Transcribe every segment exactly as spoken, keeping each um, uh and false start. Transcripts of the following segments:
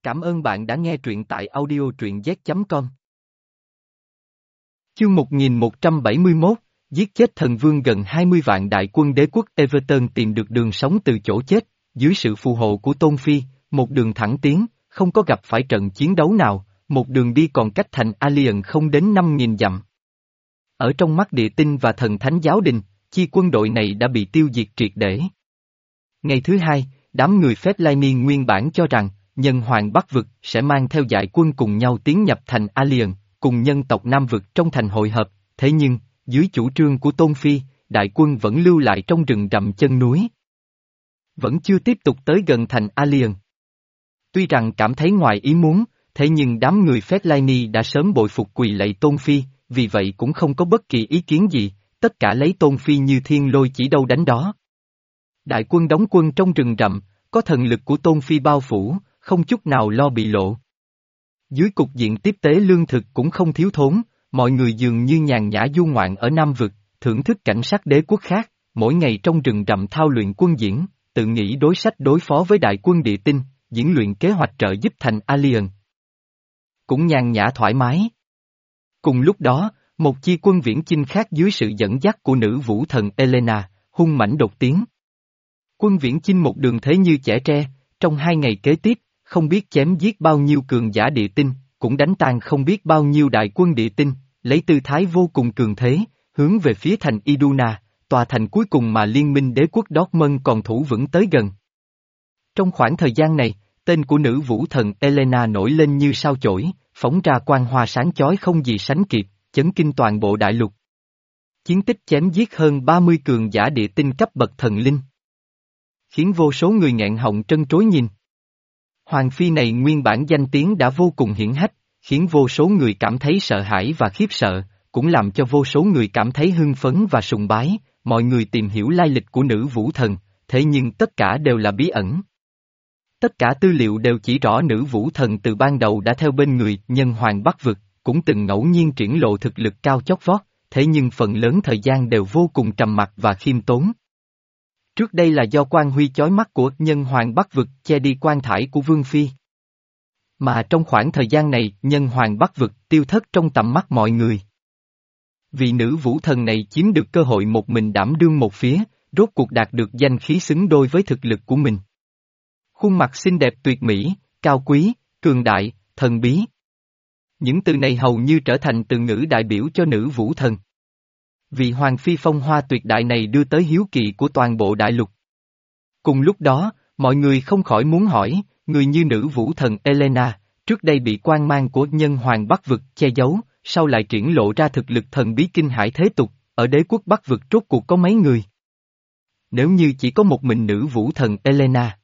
Cảm ơn bạn đã nghe truyện tại audio truyện z chấm com. Chương một nghìn một trăm bảy mươi mốt, giết chết thần vương. Gần hai mươi vạn đại quân đế quốc Everton tìm được đường sống từ chỗ chết, dưới sự phù hộ của Tôn Phi, một đường thẳng tiến, không có gặp phải trận chiến đấu nào, một đường đi còn cách thành Alien không đến năm nghìn dặm. Ở trong mắt địa tinh và thần thánh giáo đình, chi quân đội này đã bị tiêu diệt triệt để. Ngày thứ hai, đám người Fellaini nguyên bản cho rằng, nhân hoàng Bắc Vực sẽ mang theo đại quân cùng nhau tiến nhập thành Alien, cùng nhân tộc Nam Vực trong thành hội hợp, thế nhưng, dưới chủ trương của Tôn Phi, đại quân vẫn lưu lại trong rừng rậm chân núi. Vẫn chưa tiếp tục tới gần thành Alien. Tuy rằng cảm thấy ngoài ý muốn, thế nhưng đám người Fellaini đã sớm bội phục quỳ lạy Tôn Phi, vì vậy cũng không có bất kỳ ý kiến gì, tất cả lấy Tôn Phi như thiên lôi chỉ đâu đánh đó. Đại quân đóng quân trong rừng rậm, có thần lực của Tôn Phi bao phủ, không chút nào lo bị lộ. Dưới cục diện tiếp tế lương thực cũng không thiếu thốn, mọi người dường như nhàn nhã du ngoạn ở Nam Vực, thưởng thức cảnh sắc đế quốc khác, mỗi ngày trong rừng rậm thao luyện quân diễn, tự nghĩ đối sách đối phó với đại quân địa tinh, diễn luyện kế hoạch trợ giúp thành Alien. Cũng nhàn nhã thoải mái. Cùng lúc đó, một chi quân viễn chinh khác dưới sự dẫn dắt của nữ vũ thần Elena, hung mãnh đột tiến. Quân viễn chinh một đường thế như chẻ tre, trong hai ngày kế tiếp, không biết chém giết bao nhiêu cường giả địa tinh, cũng đánh tan không biết bao nhiêu đại quân địa tinh, lấy tư thái vô cùng cường thế, hướng về phía thành Iduna, tòa thành cuối cùng mà liên minh đế quốc Dortmund còn thủ vững tới gần. Trong khoảng thời gian này, tên của nữ vũ thần Elena nổi lên như sao chổi, phóng ra quang hoa sáng chói không gì sánh kịp, chấn kinh toàn bộ đại lục. Chiến tích chém giết hơn ba mươi cường giả địa tinh cấp bậc thần linh, khiến vô số người nghẹn họng trân trối nhìn. Hoàng phi này nguyên bản danh tiếng đã vô cùng hiển hách, khiến vô số người cảm thấy sợ hãi và khiếp sợ, cũng làm cho vô số người cảm thấy hưng phấn và sùng bái, mọi người tìm hiểu lai lịch của nữ vũ thần, thế nhưng tất cả đều là bí ẩn. Tất cả tư liệu đều chỉ rõ nữ vũ thần từ ban đầu đã theo bên người nhân hoàng Bắc Vực, cũng từng ngẫu nhiên triển lộ thực lực cao chót vót, thế nhưng phần lớn thời gian đều vô cùng trầm mặc và khiêm tốn. Trước đây là do quang huy chói mắt của nhân hoàng Bắc Vực che đi quan thải của Vương Phi. Mà trong khoảng thời gian này nhân hoàng Bắc Vực tiêu thất trong tầm mắt mọi người. Vị nữ vũ thần này chiếm được cơ hội một mình đảm đương một phía, rốt cuộc đạt được danh khí xứng đôi với thực lực của mình. Khuôn mặt xinh đẹp tuyệt mỹ, cao quý, cường đại, thần bí. Những từ này hầu như trở thành từ ngữ đại biểu cho nữ vũ thần. Vị hoàng phi phong hoa tuyệt đại này đưa tới hiếu kỳ của toàn bộ đại lục. Cùng lúc đó, mọi người không khỏi muốn hỏi, người như nữ vũ thần Elena, trước đây bị quan mang của nhân hoàng Bắc Vực che giấu, sau lại triển lộ ra thực lực thần bí kinh hải thế tục, ở đế quốc Bắc Vực rốt cuộc có mấy người? Nếu như chỉ có một mình nữ vũ thần Elena,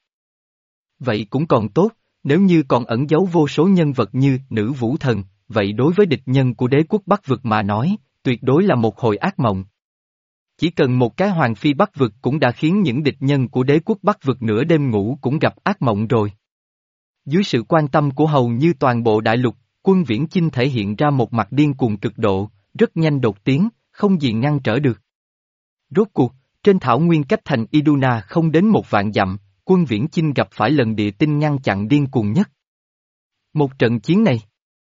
vậy cũng còn tốt, nếu như còn ẩn giấu vô số nhân vật như nữ vũ thần, vậy đối với địch nhân của đế quốc Bắc Vực mà nói, tuyệt đối là một hồi ác mộng. Chỉ cần một cái hoàng phi Bắc Vực cũng đã khiến những địch nhân của đế quốc Bắc Vực nửa đêm ngủ cũng gặp ác mộng rồi. Dưới sự quan tâm của hầu như toàn bộ đại lục, quân viễn chinh thể hiện ra một mặt điên cuồng cực độ, rất nhanh đột tiến, không gì ngăn trở được. Rốt cuộc, trên thảo nguyên cách thành Iduna không đến một vạn dặm, quân viễn chinh gặp phải lần địa tinh ngăn chặn điên cuồng nhất. Một trận chiến này,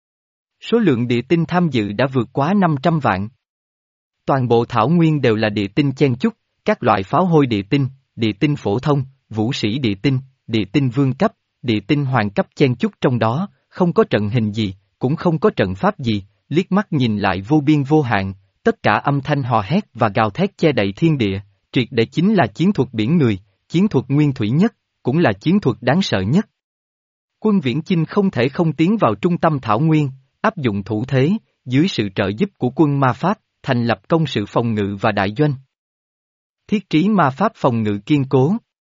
số lượng địa tinh tham dự đã vượt quá năm trăm vạn. Toàn bộ thảo nguyên đều là địa tinh chen chúc, các loại pháo hôi địa tinh, địa tinh phổ thông, vũ sĩ địa tinh, địa tinh vương cấp, địa tinh hoàng cấp chen chúc trong đó, không có trận hình gì, cũng không có trận pháp gì, liếc mắt nhìn lại vô biên vô hạn, tất cả âm thanh hò hét và gào thét che đậy thiên địa, triệt để chính là chiến thuật biển người, chiến thuật nguyên thủy nhất, cũng là chiến thuật đáng sợ nhất. Quân viễn chinh không thể không tiến vào trung tâm thảo nguyên, áp dụng thủ thế, dưới sự trợ giúp của quân ma pháp, thành lập công sự phòng ngự và đại doanh. Thiết trí ma pháp phòng ngự kiên cố.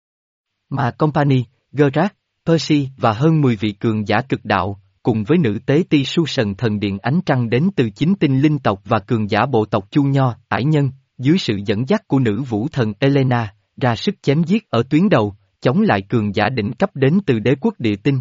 Mà Company, Gerard, Percy và hơn mười vị cường giả cực đạo, cùng với nữ tế ti su sần thần điện ánh trăng đến từ chính tinh linh tộc và cường giả bộ tộc Chu Nho, Ải Nhân, dưới sự dẫn dắt của nữ vũ thần Elena, ra sức chém giết ở tuyến đầu, chống lại cường giả đỉnh cấp đến từ đế quốc địa tinh.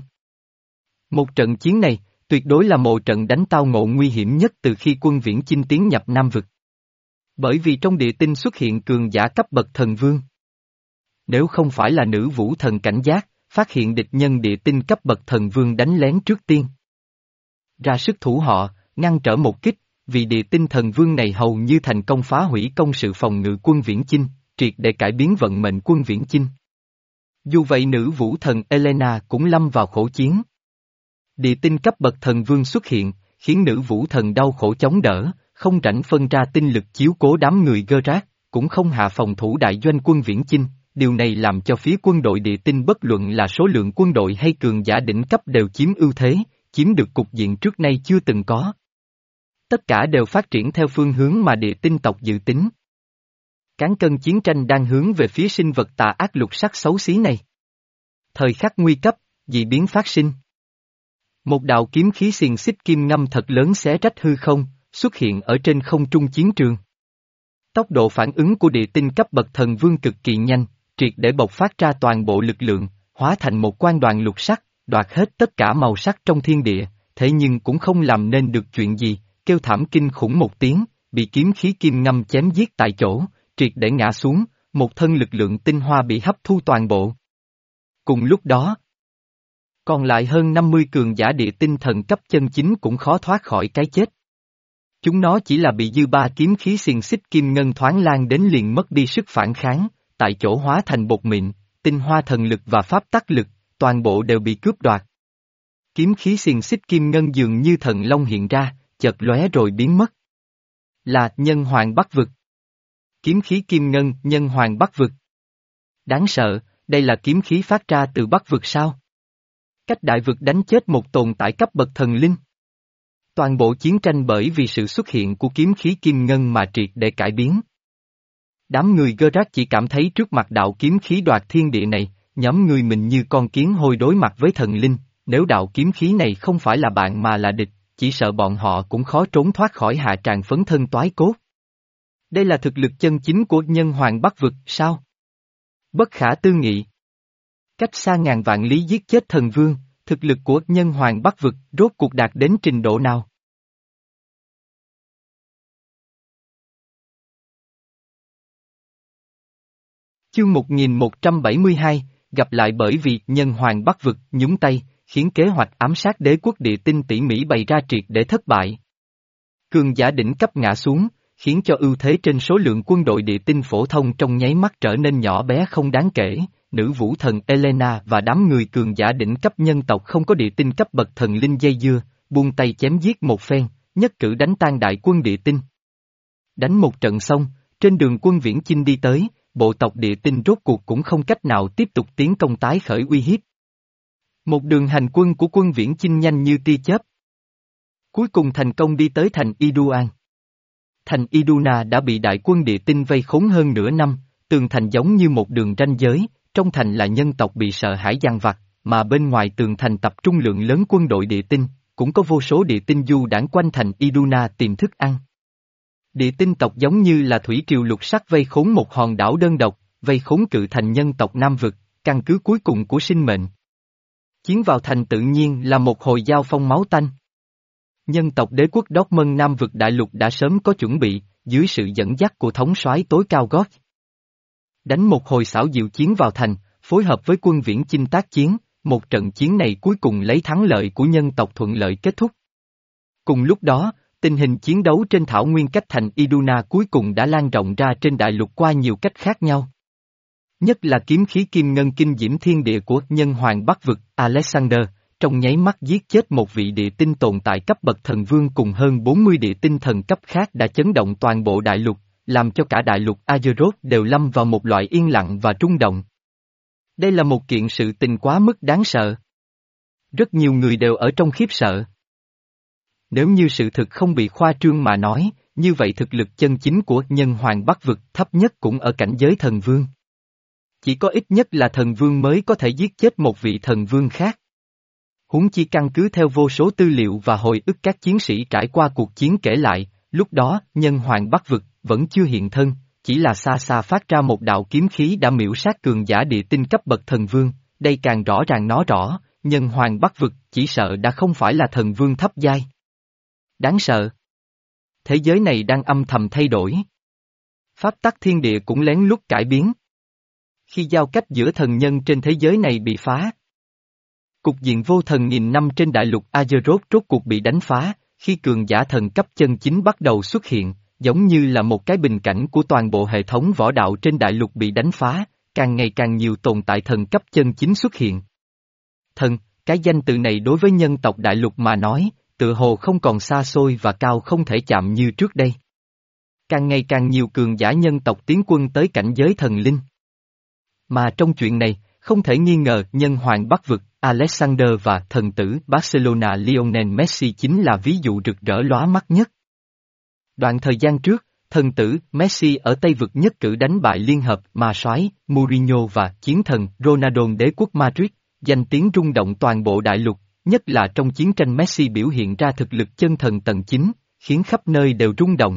Một trận chiến này, tuyệt đối là một trận đánh tao ngộ nguy hiểm nhất từ khi quân viễn chinh tiến nhập Nam Vực. Bởi vì trong địa tinh xuất hiện cường giả cấp bậc thần vương. Nếu không phải là nữ vũ thần cảnh giác, phát hiện địch nhân địa tinh cấp bậc thần vương đánh lén trước tiên. Ra sức thủ họ, ngăn trở một kích, vì địa tinh thần vương này hầu như thành công phá hủy công sự phòng ngự quân Viễn Chinh, triệt để cải biến vận mệnh quân Viễn Chinh. Dù vậy nữ vũ thần Elena cũng lâm vào khổ chiến. Địa tinh cấp bậc thần vương xuất hiện, khiến nữ vũ thần đau khổ chống đỡ, không rảnh phân ra tinh lực chiếu cố đám người gơ rác, cũng không hạ phòng thủ đại doanh quân Viễn Chinh. Điều này làm cho phía quân đội địa tinh bất luận là số lượng quân đội hay cường giả đỉnh cấp đều chiếm ưu thế, chiếm được cục diện trước nay chưa từng có. Tất cả đều phát triển theo phương hướng mà địa tinh tộc dự tính. Cán cân chiến tranh đang hướng về phía sinh vật tà ác lục sắc xấu xí này. Thời khắc nguy cấp, dị biến phát sinh. Một đạo kiếm khí xiềng xích kim ngâm thật lớn xé rách hư không, xuất hiện ở trên không trung chiến trường. Tốc độ phản ứng của địa tinh cấp bậc thần vương cực kỳ nhanh, triệt để bộc phát ra toàn bộ lực lượng, hóa thành một quan đoàn lục sắc, đoạt hết tất cả màu sắc trong thiên địa, thế nhưng cũng không làm nên được chuyện gì, kêu thảm kinh khủng một tiếng, bị kiếm khí kim ngâm chém giết tại chỗ, triệt để ngã xuống, một thân lực lượng tinh hoa bị hấp thu toàn bộ. Cùng lúc đó, còn lại hơn năm mươi cường giả địa tinh thần cấp chân chính cũng khó thoát khỏi cái chết. Chúng nó chỉ là bị dư ba kiếm khí xiềng xích kim ngân thoáng lan đến liền mất đi sức phản kháng, tại chỗ hóa thành bột mịn, tinh hoa thần lực và pháp tắc lực, toàn bộ đều bị cướp đoạt. Kiếm khí xiềng xích kim ngân dường như thần long hiện ra, chợt lóe rồi biến mất. Là nhân hoàng bắc vực. Kiếm khí kim ngân, nhân hoàng bắc vực. Đáng sợ, đây là kiếm khí phát ra từ bắc vực sao? Cách đại vực đánh chết một tồn tại cấp bậc thần linh. Toàn bộ chiến tranh bởi vì sự xuất hiện của kiếm khí kim ngân mà triệt để cải biến. Đám người gơ rác chỉ cảm thấy trước mặt đạo kiếm khí đoạt thiên địa này, nhóm người mình như con kiến hôi đối mặt với thần linh, nếu đạo kiếm khí này không phải là bạn mà là địch, chỉ sợ bọn họ cũng khó trốn thoát khỏi hạ tràng phấn thân toái cốt. Đây là thực lực chân chính của nhân hoàng bắc vực, sao? Bất khả tư nghị. Cách xa ngàn vạn lý giết chết thần vương, thực lực của nhân hoàng bắc vực rốt cuộc đạt đến trình độ nào? Chương một nghìn một trăm bảy mươi hai, gặp lại bởi vì nhân hoàng bắc vực nhúng tay, khiến kế hoạch ám sát đế quốc địa tinh tỉ mỉ bày ra triệt để thất bại. Cường giả đỉnh cấp ngã xuống, khiến cho ưu thế trên số lượng quân đội địa tinh phổ thông trong nháy mắt trở nên nhỏ bé không đáng kể. Nữ vũ thần Elena và đám người cường giả đỉnh cấp nhân tộc không có địa tinh cấp bậc thần linh dây dưa, buông tay chém giết một phen, nhất cử đánh tan đại quân địa tinh. Đánh một trận xong, trên đường quân Viễn Chinh đi tới, bộ tộc địa tinh rốt cuộc cũng không cách nào tiếp tục tiến công tái khởi uy hiếp. Một đường hành quân của quân Viễn Chinh nhanh như tia chớp. Cuối cùng thành công đi tới thành Iduan. Thành Iduna đã bị đại quân địa tinh vây khốn hơn nửa năm, tường thành giống như một đường ranh giới. Trong thành là nhân tộc bị sợ hãi giăng vặt, mà bên ngoài tường thành tập trung lượng lớn quân đội địa tinh, cũng có vô số địa tinh du đãng quanh thành Iduna tìm thức ăn. Địa tinh tộc giống như là thủy triều lục sắc vây khốn một hòn đảo đơn độc, vây khốn cự thành nhân tộc Nam Vực, căn cứ cuối cùng của sinh mệnh. Chiến vào thành tự nhiên là một hồi giao phong máu tanh. Nhân tộc đế quốc Dortmund Nam Vực đại lục đã sớm có chuẩn bị, dưới sự dẫn dắt của thống soái tối cao Gót. Đánh một hồi xảo diệu chiến vào thành, phối hợp với quân Viễn Chinh tác chiến, một trận chiến này cuối cùng lấy thắng lợi của nhân tộc thuận lợi kết thúc. Cùng lúc đó, tình hình chiến đấu trên thảo nguyên cách thành Iduna cuối cùng đã lan rộng ra trên đại lục qua nhiều cách khác nhau. Nhất là kiếm khí kim ngân kinh diễm thiên địa của nhân hoàng bắc vực Alexander, trong nháy mắt giết chết một vị địa tinh tồn tại cấp bậc thần vương cùng hơn bốn mươi địa tinh thần cấp khác đã chấn động toàn bộ đại lục, làm cho cả đại lục Azeroth đều lâm vào một loại yên lặng và rung động. Đây là một kiện sự tình quá mức đáng sợ. Rất nhiều người đều ở trong khiếp sợ. Nếu như sự thực không bị khoa trương mà nói, như vậy thực lực chân chính của nhân hoàng bắc vực thấp nhất cũng ở cảnh giới thần vương. Chỉ có ít nhất là thần vương mới có thể giết chết một vị thần vương khác. Huống chi căn cứ theo vô số tư liệu và hồi ức các chiến sĩ trải qua cuộc chiến kể lại, lúc đó nhân hoàng bắc vực vẫn chưa hiện thân, chỉ là xa xa phát ra một đạo kiếm khí đã miễu sát cường giả địa tinh cấp bậc thần vương, đây càng rõ ràng nói rõ, nhân hoàng bắc vực chỉ sợ đã không phải là thần vương thấp giai. Đáng sợ. Thế giới này đang âm thầm thay đổi. Pháp tắc thiên địa cũng lén lút cải biến. Khi giao cách giữa thần nhân trên thế giới này bị phá, Cục diện vô thần nghìn năm trên đại lục Azeroth rốt cuộc bị đánh phá, khi cường giả thần cấp chân chính bắt đầu xuất hiện, giống như là một cái bình cảnh của toàn bộ hệ thống võ đạo trên đại lục bị đánh phá, càng ngày càng nhiều tồn tại thần cấp chân chính xuất hiện. Thần, cái danh từ này đối với nhân tộc đại lục mà nói, tự hồ không còn xa xôi và cao không thể chạm như trước đây. Càng ngày càng nhiều cường giả nhân tộc tiến quân tới cảnh giới thần linh. Mà trong chuyện này, không thể nghi ngờ nhân hoàng Bắc vực, Alexander và thần tử Barcelona Lionel Messi chính là ví dụ rực rỡ lóa mắt nhất. Đoạn thời gian trước, thần tử Messi ở Tây vực nhất cử đánh bại liên hợp ma soái Mourinho và chiến thần Ronaldo đế quốc Madrid, danh tiếng rung động toàn bộ đại lục, nhất là trong chiến tranh Messi biểu hiện ra thực lực chân thần tầng chín, khiến khắp nơi đều rung động.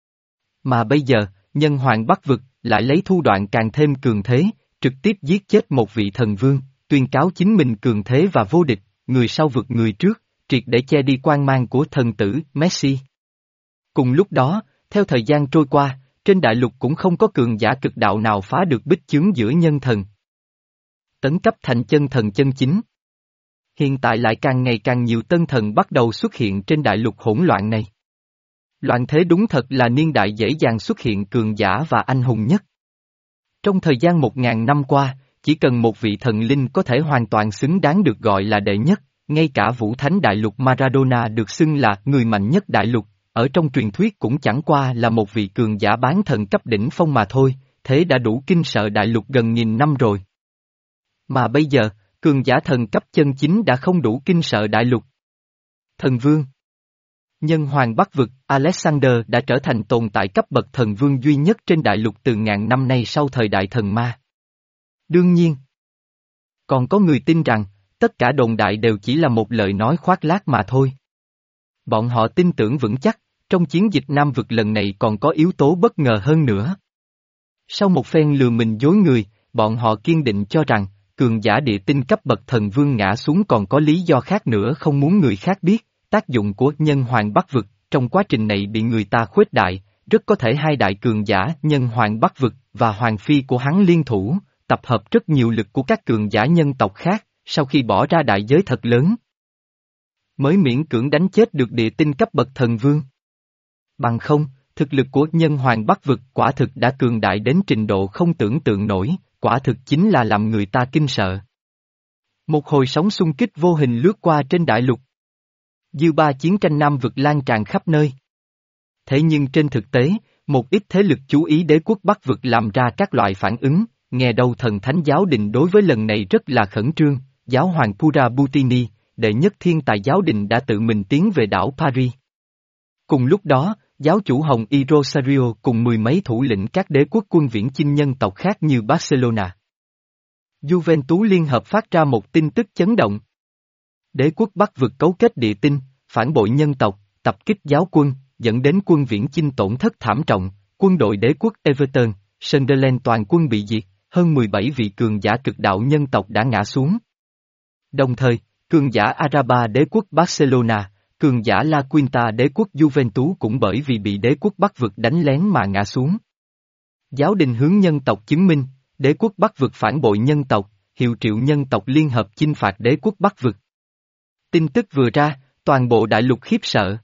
Mà bây giờ, nhân hoàng Bắc vực lại lấy thủ đoạn càng thêm cường thế, trực tiếp giết chết một vị thần vương, tuyên cáo chính mình cường thế và vô địch, người sau vượt người trước, triệt để che đi quang mang của thần tử Messi. Cùng lúc đó, theo thời gian trôi qua, trên đại lục cũng không có cường giả cực đạo nào phá được bích chướng giữa nhân thần. Tấn cấp thành chân thần chân chính. Hiện tại lại càng ngày càng nhiều tân thần bắt đầu xuất hiện trên đại lục hỗn loạn này. Loạn thế đúng thật là niên đại dễ dàng xuất hiện cường giả và anh hùng nhất. Trong thời gian một ngàn năm qua, chỉ cần một vị thần linh có thể hoàn toàn xứng đáng được gọi là đệ nhất, ngay cả Vũ Thánh Đại Lục Maradona được xưng là người mạnh nhất đại lục, ở trong truyền thuyết cũng chẳng qua là một vị cường giả bán thần cấp đỉnh phong mà thôi, thế đã đủ kinh sợ đại lục gần nghìn năm rồi. Mà bây giờ, cường giả thần cấp chân chính đã không đủ kinh sợ đại lục. Thần vương. Nhân hoàng Bắc vực, Alexander đã trở thành tồn tại cấp bậc thần vương duy nhất trên đại lục từ ngàn năm nay sau thời đại thần ma. Đương nhiên, còn có người tin rằng, tất cả đồn đại đều chỉ là một lời nói khoác lác mà thôi. Bọn họ tin tưởng vững chắc, trong chiến dịch Nam vực lần này còn có yếu tố bất ngờ hơn nữa. Sau một phen lừa mình dối người, bọn họ kiên định cho rằng, cường giả địa tinh cấp bậc thần vương ngã xuống còn có lý do khác nữa không muốn người khác biết, tác dụng của nhân hoàng Bắc vực, trong quá trình này bị người ta khuếch đại, rất có thể hai đại cường giả nhân hoàng Bắc vực và hoàng phi của hắn liên thủ, tập hợp rất nhiều lực của các cường giả nhân tộc khác, sau khi bỏ ra đại giới thật lớn, mới miễn cưỡng đánh chết được địa tinh cấp bậc thần vương. Bằng không, thực lực của nhân hoàng Bắc vực quả thực đã cường đại đến trình độ không tưởng tượng nổi, quả thực chính là làm người ta kinh sợ. Một hồi sóng xung kích vô hình lướt qua trên đại lục. Dư ba chiến tranh Nam vực lan tràn khắp nơi. Thế nhưng trên thực tế, một ít thế lực chú ý đế quốc Bắc vực làm ra các loại phản ứng, nghe đâu thần thánh giáo đình đối với lần này rất là khẩn trương, giáo hoàng Pura Butini, đệ nhất thiên tài giáo đình đã tự mình tiến về đảo Paris. Cùng lúc đó, giáo chủ Hồng Y Rosario cùng mười mấy thủ lĩnh các đế quốc quân viễn chinh nhân tộc khác như Barcelona, Juventus liên hợp phát ra một tin tức chấn động. Đế quốc Bắc vực cấu kết địa tinh, phản bội nhân tộc, tập kích giáo quân, dẫn đến quân viễn chinh tổn thất thảm trọng, quân đội đế quốc Everton, Sunderland toàn quân bị diệt, hơn mười bảy vị cường giả cực đạo nhân tộc đã ngã xuống. Đồng thời, cường giả Araba đế quốc Barcelona, cường giả La Quinta đế quốc Juventus cũng bởi vì bị đế quốc Bắc vực đánh lén mà ngã xuống. Giáo đình hướng nhân tộc chứng minh, đế quốc Bắc vực phản bội nhân tộc, hiệu triệu nhân tộc liên hợp chinh phạt đế quốc Bắc vực. Tin tức vừa ra, toàn bộ đại lục khiếp sợ.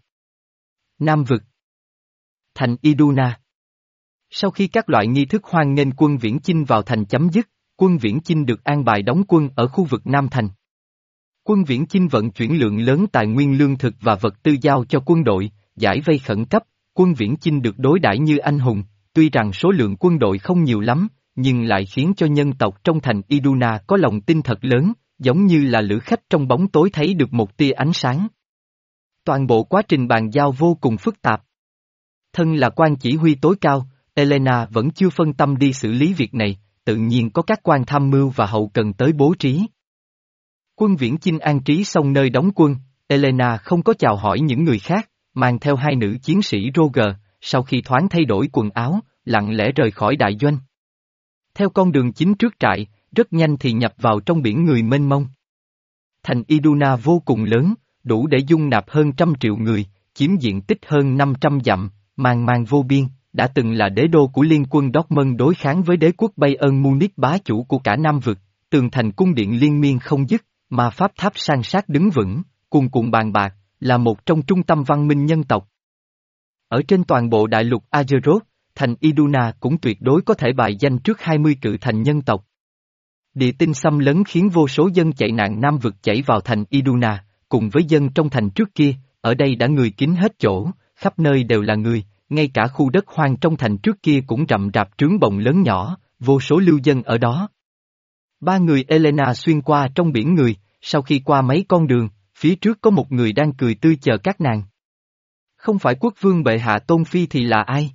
Nam vực. Thành Iduna. Sau khi các loại nghi thức hoan nghênh quân viễn chinh vào thành chấm dứt, quân viễn chinh được an bài đóng quân ở khu vực Nam thành. Quân viễn chinh vận chuyển lượng lớn tài nguyên lương thực và vật tư giao cho quân đội, giải vây khẩn cấp, quân viễn chinh được đối đãi như anh hùng, tuy rằng số lượng quân đội không nhiều lắm, nhưng lại khiến cho nhân tộc trong thành Iduna có lòng tin thật lớn, giống như là lữ khách trong bóng tối thấy được một tia ánh sáng. Toàn bộ quá trình bàn giao vô cùng phức tạp. Thân là quan chỉ huy tối cao, Elena vẫn chưa phân tâm đi xử lý việc này, tự nhiên có các quan tham mưu và hậu cần tới bố trí. Quân viễn chinh an trí xong nơi đóng quân, Elena không có chào hỏi những người khác, mang theo hai nữ chiến sĩ Roger, sau khi thoáng thay đổi quần áo, lặng lẽ rời khỏi đại doanh. Theo con đường chính trước trại, rất nhanh thì nhập vào trong biển người mênh mông. Thành Iduna vô cùng lớn, đủ để dung nạp hơn trăm triệu người, chiếm diện tích hơn năm trăm dặm, mang mang vô biên, đã từng là đế đô của liên quân Dortmund đối kháng với đế quốc Bayern Munich bá chủ của cả Nam vực, tường thành cung điện liên miên không dứt, mà pháp tháp san sát đứng vững, cuồn cuộn bàn bạc, là một trong trung tâm văn minh nhân tộc. Ở trên toàn bộ đại lục Azeroth, thành Iduna cũng tuyệt đối có thể bài danh trước hai mươi cự thành nhân tộc. Địa tinh xâm lấn khiến vô số dân chạy nạn Nam vực chảy vào thành Iduna, cùng với dân trong thành trước kia, ở đây đã người kín hết chỗ, khắp nơi đều là người, ngay cả khu đất hoang trong thành trước kia cũng rậm rạp trướng bồng lớn nhỏ, vô số lưu dân ở đó. Ba người Elena xuyên qua trong biển người, sau khi qua mấy con đường, phía trước có một người đang cười tươi chờ các nàng. Không phải quốc vương bệ hạ Tôn Phi thì là ai?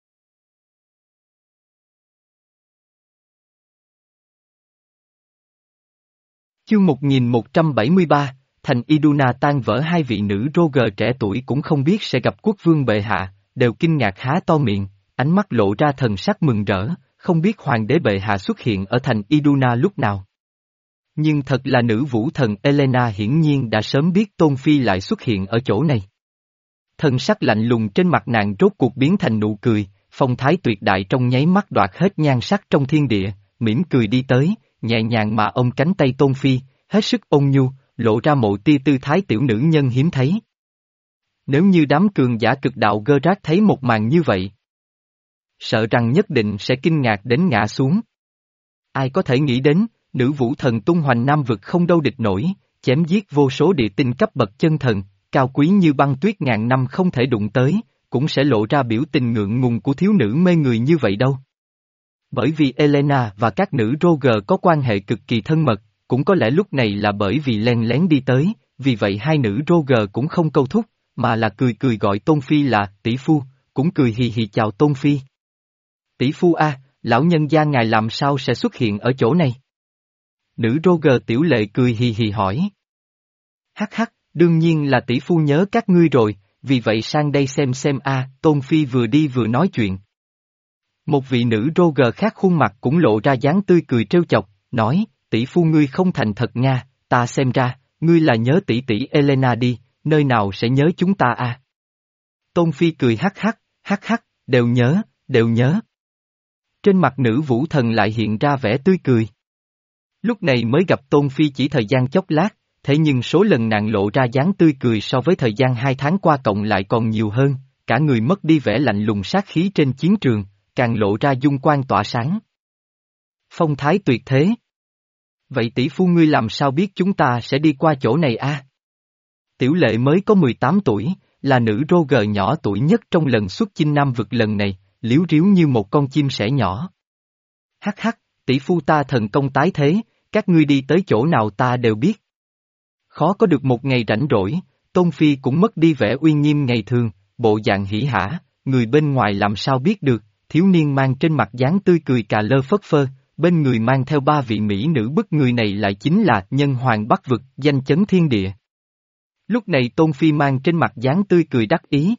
Chương một nghìn một trăm bảy mươi ba, thành Iduna tan vỡ. Hai vị nữ Roger trẻ tuổi cũng không biết sẽ gặp quốc vương bệ hạ, đều kinh ngạc há to miệng, ánh mắt lộ ra thần sắc mừng rỡ, không biết hoàng đế bệ hạ xuất hiện ở thành Iduna lúc nào. Nhưng thật là nữ vũ thần Elena hiển nhiên đã sớm biết Tôn Phi lại xuất hiện ở chỗ này. Thần sắc lạnh lùng trên mặt nàng rốt cuộc biến thành nụ cười, phong thái tuyệt đại trong nháy mắt đoạt hết nhan sắc trong thiên địa, mỉm cười đi tới, nhẹ nhàng mà ôm cánh tay Tôn Phi, hết sức ôn nhu, lộ ra một tia tư thái tiểu nữ nhân hiếm thấy. Nếu như đám cường giả cực đạo gơ rác thấy một màn như vậy, sợ rằng nhất định sẽ kinh ngạc đến ngã xuống. Ai có thể nghĩ đến, nữ vũ thần tung hoành Nam vực không đâu địch nổi, chém giết vô số địa tinh cấp bậc chân thần, cao quý như băng tuyết ngàn năm không thể đụng tới, cũng sẽ lộ ra biểu tình ngượng ngùng của thiếu nữ mê người như vậy đâu. Bởi vì Elena và các nữ Roger có quan hệ cực kỳ thân mật, cũng có lẽ lúc này là bởi vì len lén đi tới, vì vậy hai nữ Roger cũng không câu thúc, mà là cười cười gọi Tôn Phi là tỷ phu, cũng cười hì hì chào Tôn Phi. Tỷ phu a, lão nhân gia ngài làm sao sẽ xuất hiện ở chỗ này? Nữ Roger tiểu lệ cười hì hì hỏi. Hắc hắc, đương nhiên là tỷ phu nhớ các ngươi rồi, vì vậy sang đây xem xem a. Tôn Phi vừa đi vừa nói chuyện. Một vị nữ Roger khác khuôn mặt cũng lộ ra dáng tươi cười trêu chọc, nói, tỷ phu ngươi không thành thật nha, ta xem ra, ngươi là nhớ tỷ tỷ Elena đi, nơi nào sẽ nhớ chúng ta a? Tôn Phi cười hắc hắc, hắc hắc, đều nhớ, đều nhớ. Trên mặt nữ vũ thần lại hiện ra vẻ tươi cười. Lúc này mới gặp Tôn Phi chỉ thời gian chốc lát, thế nhưng số lần nàng lộ ra dáng tươi cười so với thời gian hai tháng qua cộng lại còn nhiều hơn, cả người mất đi vẻ lạnh lùng sát khí trên chiến trường, càng lộ ra dung quang tỏa sáng. Phong thái tuyệt thế. Vậy tỷ phu ngươi làm sao biết chúng ta sẽ đi qua chỗ này a? Tiểu lệ mới có mười tám tuổi, là nữ Roger nhỏ tuổi nhất trong lần xuất chinh Nam vực lần này, liếu riếu như một con chim sẻ nhỏ. Hắc hắc, tỷ phu ta thần công tái thế, các ngươi đi tới chỗ nào ta đều biết. Khó có được một ngày rảnh rỗi, Tôn Phi cũng mất đi vẻ uy nghiêm ngày thường, bộ dạng hỉ hả, người bên ngoài làm sao biết được, thiếu niên mang trên mặt dáng tươi cười cà lơ phất phơ, bên người mang theo ba vị mỹ nữ bức người này lại chính là nhân hoàng Bắc vực, danh chấn thiên địa. Lúc này Tôn Phi mang trên mặt dáng tươi cười đắc ý.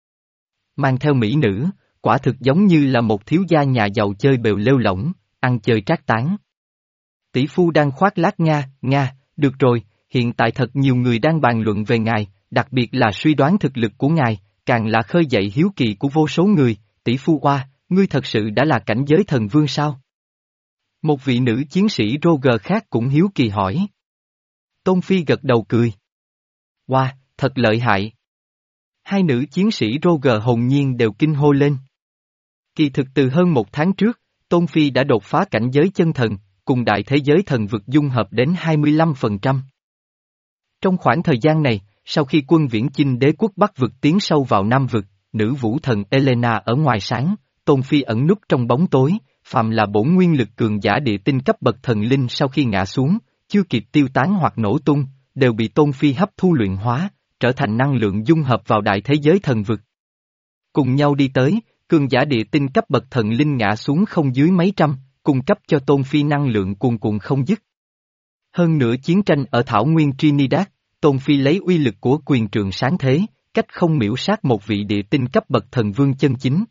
Mang theo mỹ nữ, quả thực giống như là một thiếu gia nhà giàu chơi bều lêu lỏng, ăn chơi trác tán. Tỷ phu đang khoác lác Nga, Nga, được rồi, hiện tại thật nhiều người đang bàn luận về ngài, đặc biệt là suy đoán thực lực của ngài, càng là khơi dậy hiếu kỳ của vô số người, tỷ phu oa, ngươi thật sự đã là cảnh giới thần vương sao? Một vị nữ chiến sĩ Roger khác cũng hiếu kỳ hỏi. Tôn Phi gật đầu cười. Oa, thật lợi hại. Hai nữ chiến sĩ Roger hồn nhiên đều kinh hô lên. Kỳ thực từ hơn một tháng trước, Tôn Phi đã đột phá cảnh giới chân thần, cùng đại thế giới thần vực dung hợp đến hai mươi lăm phần trăm. Trong khoảng thời gian này, sau khi quân viễn chinh đế quốc Bắc vực tiến sâu vào Nam vực, nữ vũ thần Elena ở ngoài sáng, Tôn Phi ẩn núp trong bóng tối, phàm là bổn nguyên lực cường giả địa tinh cấp bậc thần linh sau khi ngã xuống, chưa kịp tiêu tán hoặc nổ tung, đều bị Tôn Phi hấp thu luyện hóa, trở thành năng lượng dung hợp vào đại thế giới thần vực. Cùng nhau đi tới, cường giả địa tinh cấp bậc thần linh ngã xuống không dưới mấy trăm, cung cấp cho Tôn Phi năng lượng cuồn cuộn không dứt. Hơn nữa chiến tranh ở Thảo Nguyên Trinidad, Tôn Phi lấy uy lực của quyền trượng sáng thế, cách không miễu sát một vị địa tinh cấp bậc thần vương chân chính.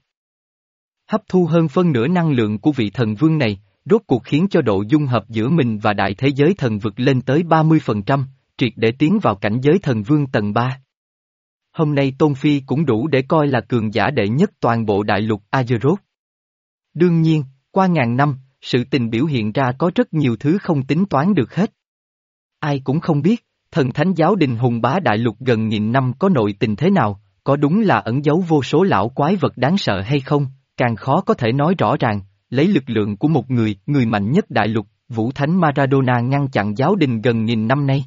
Hấp thu hơn phân nửa năng lượng của vị thần vương này, rốt cuộc khiến cho độ dung hợp giữa mình và đại thế giới thần vực lên tới ba mươi phần trăm, triệt để tiến vào cảnh giới thần vương tầng ba. Hôm nay Tôn Phi cũng đủ để coi là cường giả đệ nhất toàn bộ đại lục Azeroth. Đương nhiên, qua ngàn năm, sự tình biểu hiện ra có rất nhiều thứ không tính toán được hết. Ai cũng không biết, thần thánh giáo đình hùng bá đại lục gần nghìn năm có nội tình thế nào, có đúng là ẩn giấu vô số lão quái vật đáng sợ hay không, càng khó có thể nói rõ ràng, lấy lực lượng của một người, người mạnh nhất đại lục, Vũ Thánh Maradona ngăn chặn giáo đình gần nghìn năm nay.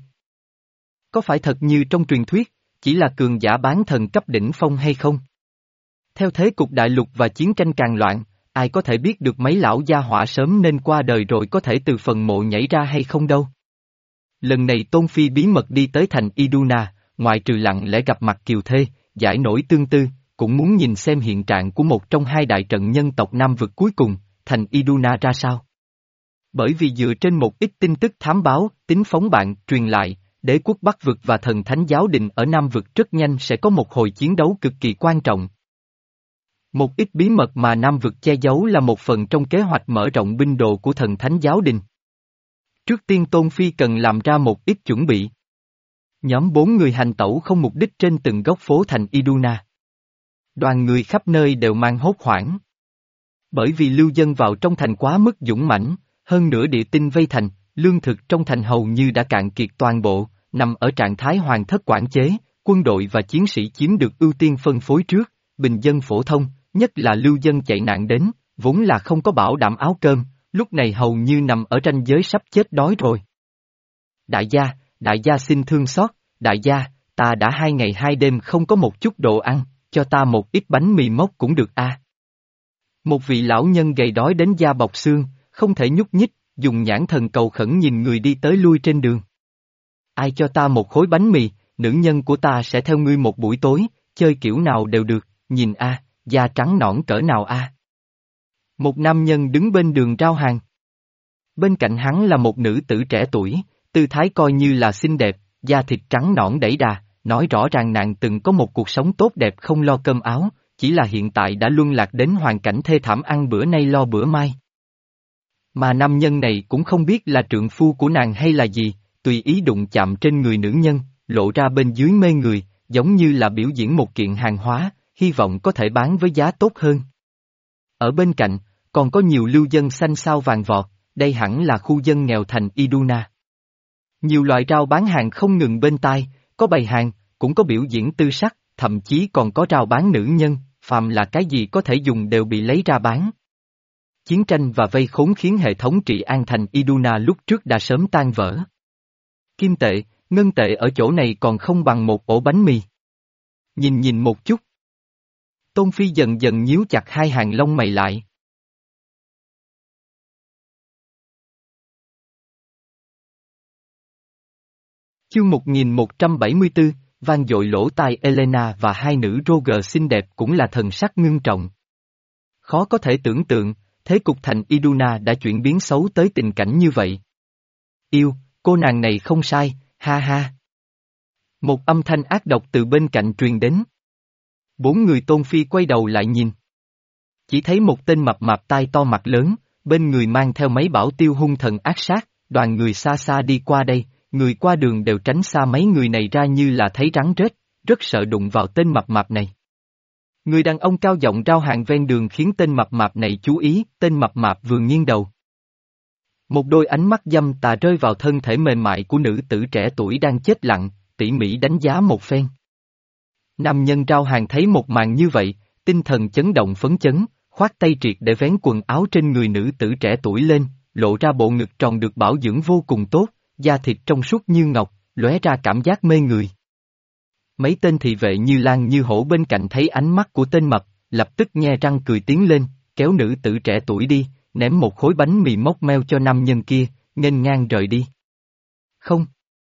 Có phải thật như trong truyền thuyết, chỉ là cường giả bán thần cấp đỉnh phong hay không? Theo thế cục đại lục và chiến tranh càng loạn, ai có thể biết được mấy lão gia hỏa sớm nên qua đời rồi có thể từ phần mộ nhảy ra hay không đâu. Lần này Tôn Phi bí mật đi tới thành Iduna, ngoại trừ lặng lẽ gặp mặt Kiều Thê, giải nổi tương tư, cũng muốn nhìn xem hiện trạng của một trong hai đại trận nhân tộc Nam vực cuối cùng, thành Iduna ra sao. Bởi vì dựa trên một ít tin tức thám báo, tính phóng bạn, truyền lại, đế quốc Bắc vực và thần thánh giáo đình ở Nam vực rất nhanh sẽ có một hồi chiến đấu cực kỳ quan trọng. Một ít bí mật mà Nam vực che giấu là một phần trong kế hoạch mở rộng binh đồ của thần thánh giáo đình. Trước tiên Tôn Phi cần làm ra một ít chuẩn bị. Nhóm bốn người hành tẩu không mục đích trên từng góc phố thành Iduna. Đoàn người khắp nơi đều mang hốt hoảng. Bởi vì lưu dân vào trong thành quá mức dũng mãnh, hơn nữa địa tinh vây thành, lương thực trong thành hầu như đã cạn kiệt toàn bộ, nằm ở trạng thái hoàng thất quản chế, quân đội và chiến sĩ chiếm được ưu tiên phân phối trước, bình dân phổ thông, nhất là lưu dân chạy nạn đến, vốn là không có bảo đảm áo cơm, lúc này hầu như nằm ở ranh giới sắp chết đói rồi. Đại gia, đại gia xin thương xót, đại gia, ta đã hai ngày hai đêm không có một chút đồ ăn, cho ta một ít bánh mì mốc cũng được a. À. Một vị lão nhân gầy đói đến da bọc xương, không thể nhúc nhích, dùng nhãn thần cầu khẩn nhìn người đi tới lui trên đường. Ai cho ta một khối bánh mì, nữ nhân của ta sẽ theo ngươi một buổi tối, chơi kiểu nào đều được, nhìn a, à, da trắng nõn cỡ nào a. À. Một nam nhân đứng bên đường rao hàng. Bên cạnh hắn là một nữ tử trẻ tuổi, tư thái coi như là xinh đẹp, da thịt trắng nõn đẩy đà, nói rõ ràng nàng từng có một cuộc sống tốt đẹp không lo cơm áo, chỉ là hiện tại đã luân lạc đến hoàn cảnh thê thảm ăn bữa nay lo bữa mai. Mà nam nhân này cũng không biết là trượng phu của nàng hay là gì, tùy ý đụng chạm trên người nữ nhân, lộ ra bên dưới mê người, giống như là biểu diễn một kiện hàng hóa, hy vọng có thể bán với giá tốt hơn. Ở bên cạnh, còn có nhiều lưu dân xanh xao vàng vọt, đây hẳn là khu dân nghèo thành Iduna. Nhiều loại rau bán hàng không ngừng bên tai, có bày hàng, cũng có biểu diễn tư sắc, thậm chí còn có rau bán nữ nhân, phàm là cái gì có thể dùng đều bị lấy ra bán. Chiến tranh và vây khốn khiến hệ thống trị an thành Iduna lúc trước đã sớm tan vỡ. Kim tệ, ngân tệ ở chỗ này còn không bằng một ổ bánh mì. Nhìn nhìn một chút. Tôn Phi dần dần nhíu chặt hai hàng lông mày lại. Chương một nghìn một trăm bảy mươi tư, vang dội lỗ tai Elena và hai nữ Roger xinh đẹp cũng là thần sắc ngưng trọng. Khó có thể tưởng tượng, thế cục thành Iduna đã chuyển biến xấu tới tình cảnh như vậy. Yêu, cô nàng này không sai, ha ha. Một âm thanh ác độc từ bên cạnh truyền đến. Bốn người Tôn Phi quay đầu lại nhìn. Chỉ thấy một tên mập mạp tai to mặt lớn, bên người mang theo mấy bảo tiêu hung thần ác sát, đoàn người xa xa đi qua đây, người qua đường đều tránh xa mấy người này ra như là thấy rắn rết, rất sợ đụng vào tên mập mạp này. Người đàn ông cao giọng rao hàng ven đường khiến tên mập mạp này chú ý, tên mập mạp vừa nghiêng đầu. Một đôi ánh mắt dâm tà rơi vào thân thể mềm mại của nữ tử trẻ tuổi đang chết lặng, tỉ mỉ đánh giá một phen. Nam nhân rao hàng thấy một màn như vậy, tinh thần chấn động phấn chấn, khoát tay triệt để vén quần áo trên người nữ tử trẻ tuổi lên, lộ ra bộ ngực tròn được bảo dưỡng vô cùng tốt, da thịt trong suốt như ngọc, lóe ra cảm giác mê người. Mấy tên thị vệ như lan như hổ bên cạnh thấy ánh mắt của tên mập, lập tức nhe răng cười tiến lên, kéo nữ tử trẻ tuổi đi, ném một khối bánh mì mốc meo cho nam nhân kia, nghênh ngang rời đi. Không.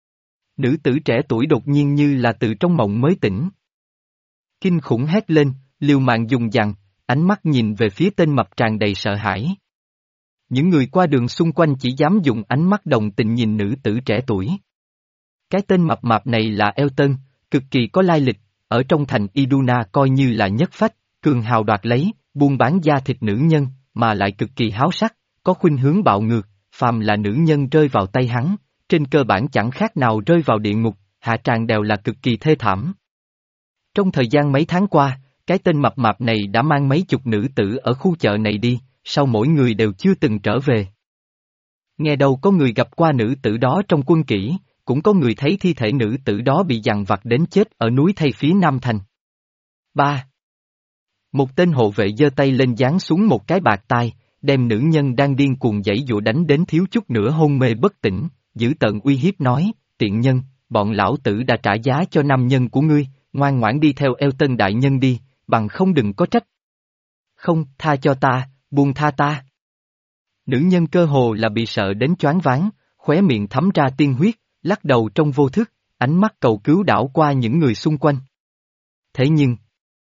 Nữ tử trẻ tuổi đột nhiên như là từ trong mộng mới tỉnh. Kinh khủng hét lên, liều mạng dùng dằng, ánh mắt nhìn về phía tên mập tràn đầy sợ hãi. Những người qua đường xung quanh chỉ dám dùng ánh mắt đồng tình nhìn nữ tử trẻ tuổi. Cái tên mập mạp này là Elton, cực kỳ có lai lịch, ở trong thành Iduna coi như là nhất phách, cường hào đoạt lấy, buôn bán da thịt nữ nhân, mà lại cực kỳ háo sắc, có khuynh hướng bạo ngược, phàm là nữ nhân rơi vào tay hắn, trên cơ bản chẳng khác nào rơi vào địa ngục, hạ tràng đều là cực kỳ thê thảm. Trong thời gian mấy tháng qua, cái tên mập mạp này đã mang mấy chục nữ tử ở khu chợ này đi, sau mỗi người đều chưa từng trở về. Nghe đâu có người gặp qua nữ tử đó trong quân kỹ, cũng có người thấy thi thể nữ tử đó bị giằng vặt đến chết ở núi Thay phía Nam Thành. Ba. Một tên hộ vệ giơ tay lên giáng xuống một cái bạt tai, đem nữ nhân đang điên cuồng giãy giụa đánh đến thiếu chút nữa hôn mê bất tỉnh, giữ tợn uy hiếp nói, tiện nhân, bọn lão tử đã trả giá cho nam nhân của ngươi, ngoan ngoãn đi theo Elton đại nhân đi, bằng không đừng có trách. Không, tha cho ta, buông tha ta. Nữ nhân cơ hồ là bị sợ đến choáng váng, khóe miệng thấm ra tiên huyết, lắc đầu trong vô thức, ánh mắt cầu cứu đảo qua những người xung quanh. Thế nhưng,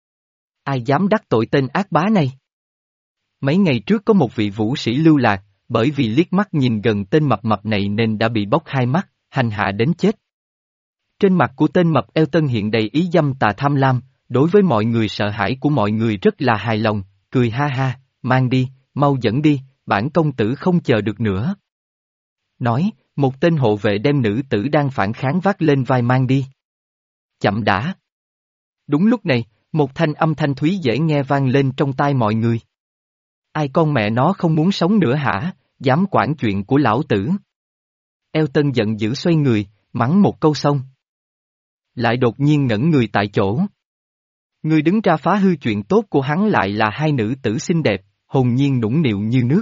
ai dám đắc tội tên ác bá này? Mấy ngày trước có một vị vũ sĩ lưu lạc, bởi vì liếc mắt nhìn gần tên mập mập này nên đã bị bóc hai mắt, hành hạ đến chết. Trên mặt của tên mập Elton hiện đầy ý dâm tà tham lam, đối với mọi người sợ hãi của mọi người rất là hài lòng, cười ha ha, mang đi, mau dẫn đi, bản công tử không chờ được nữa. Nói, một tên hộ vệ đem nữ tử đang phản kháng vác lên vai mang đi. Chậm đã. Đúng lúc này, một thanh âm thanh thúy dễ nghe vang lên trong tai mọi người. Ai con mẹ nó không muốn sống nữa hả, dám quản chuyện của lão tử. Elton giận dữ xoay người, mắng một câu xong. Lại đột nhiên ngẩn người tại chỗ. Người đứng ra phá hư chuyện tốt của hắn lại là hai nữ tử xinh đẹp, hồn nhiên nũng nịu như nước.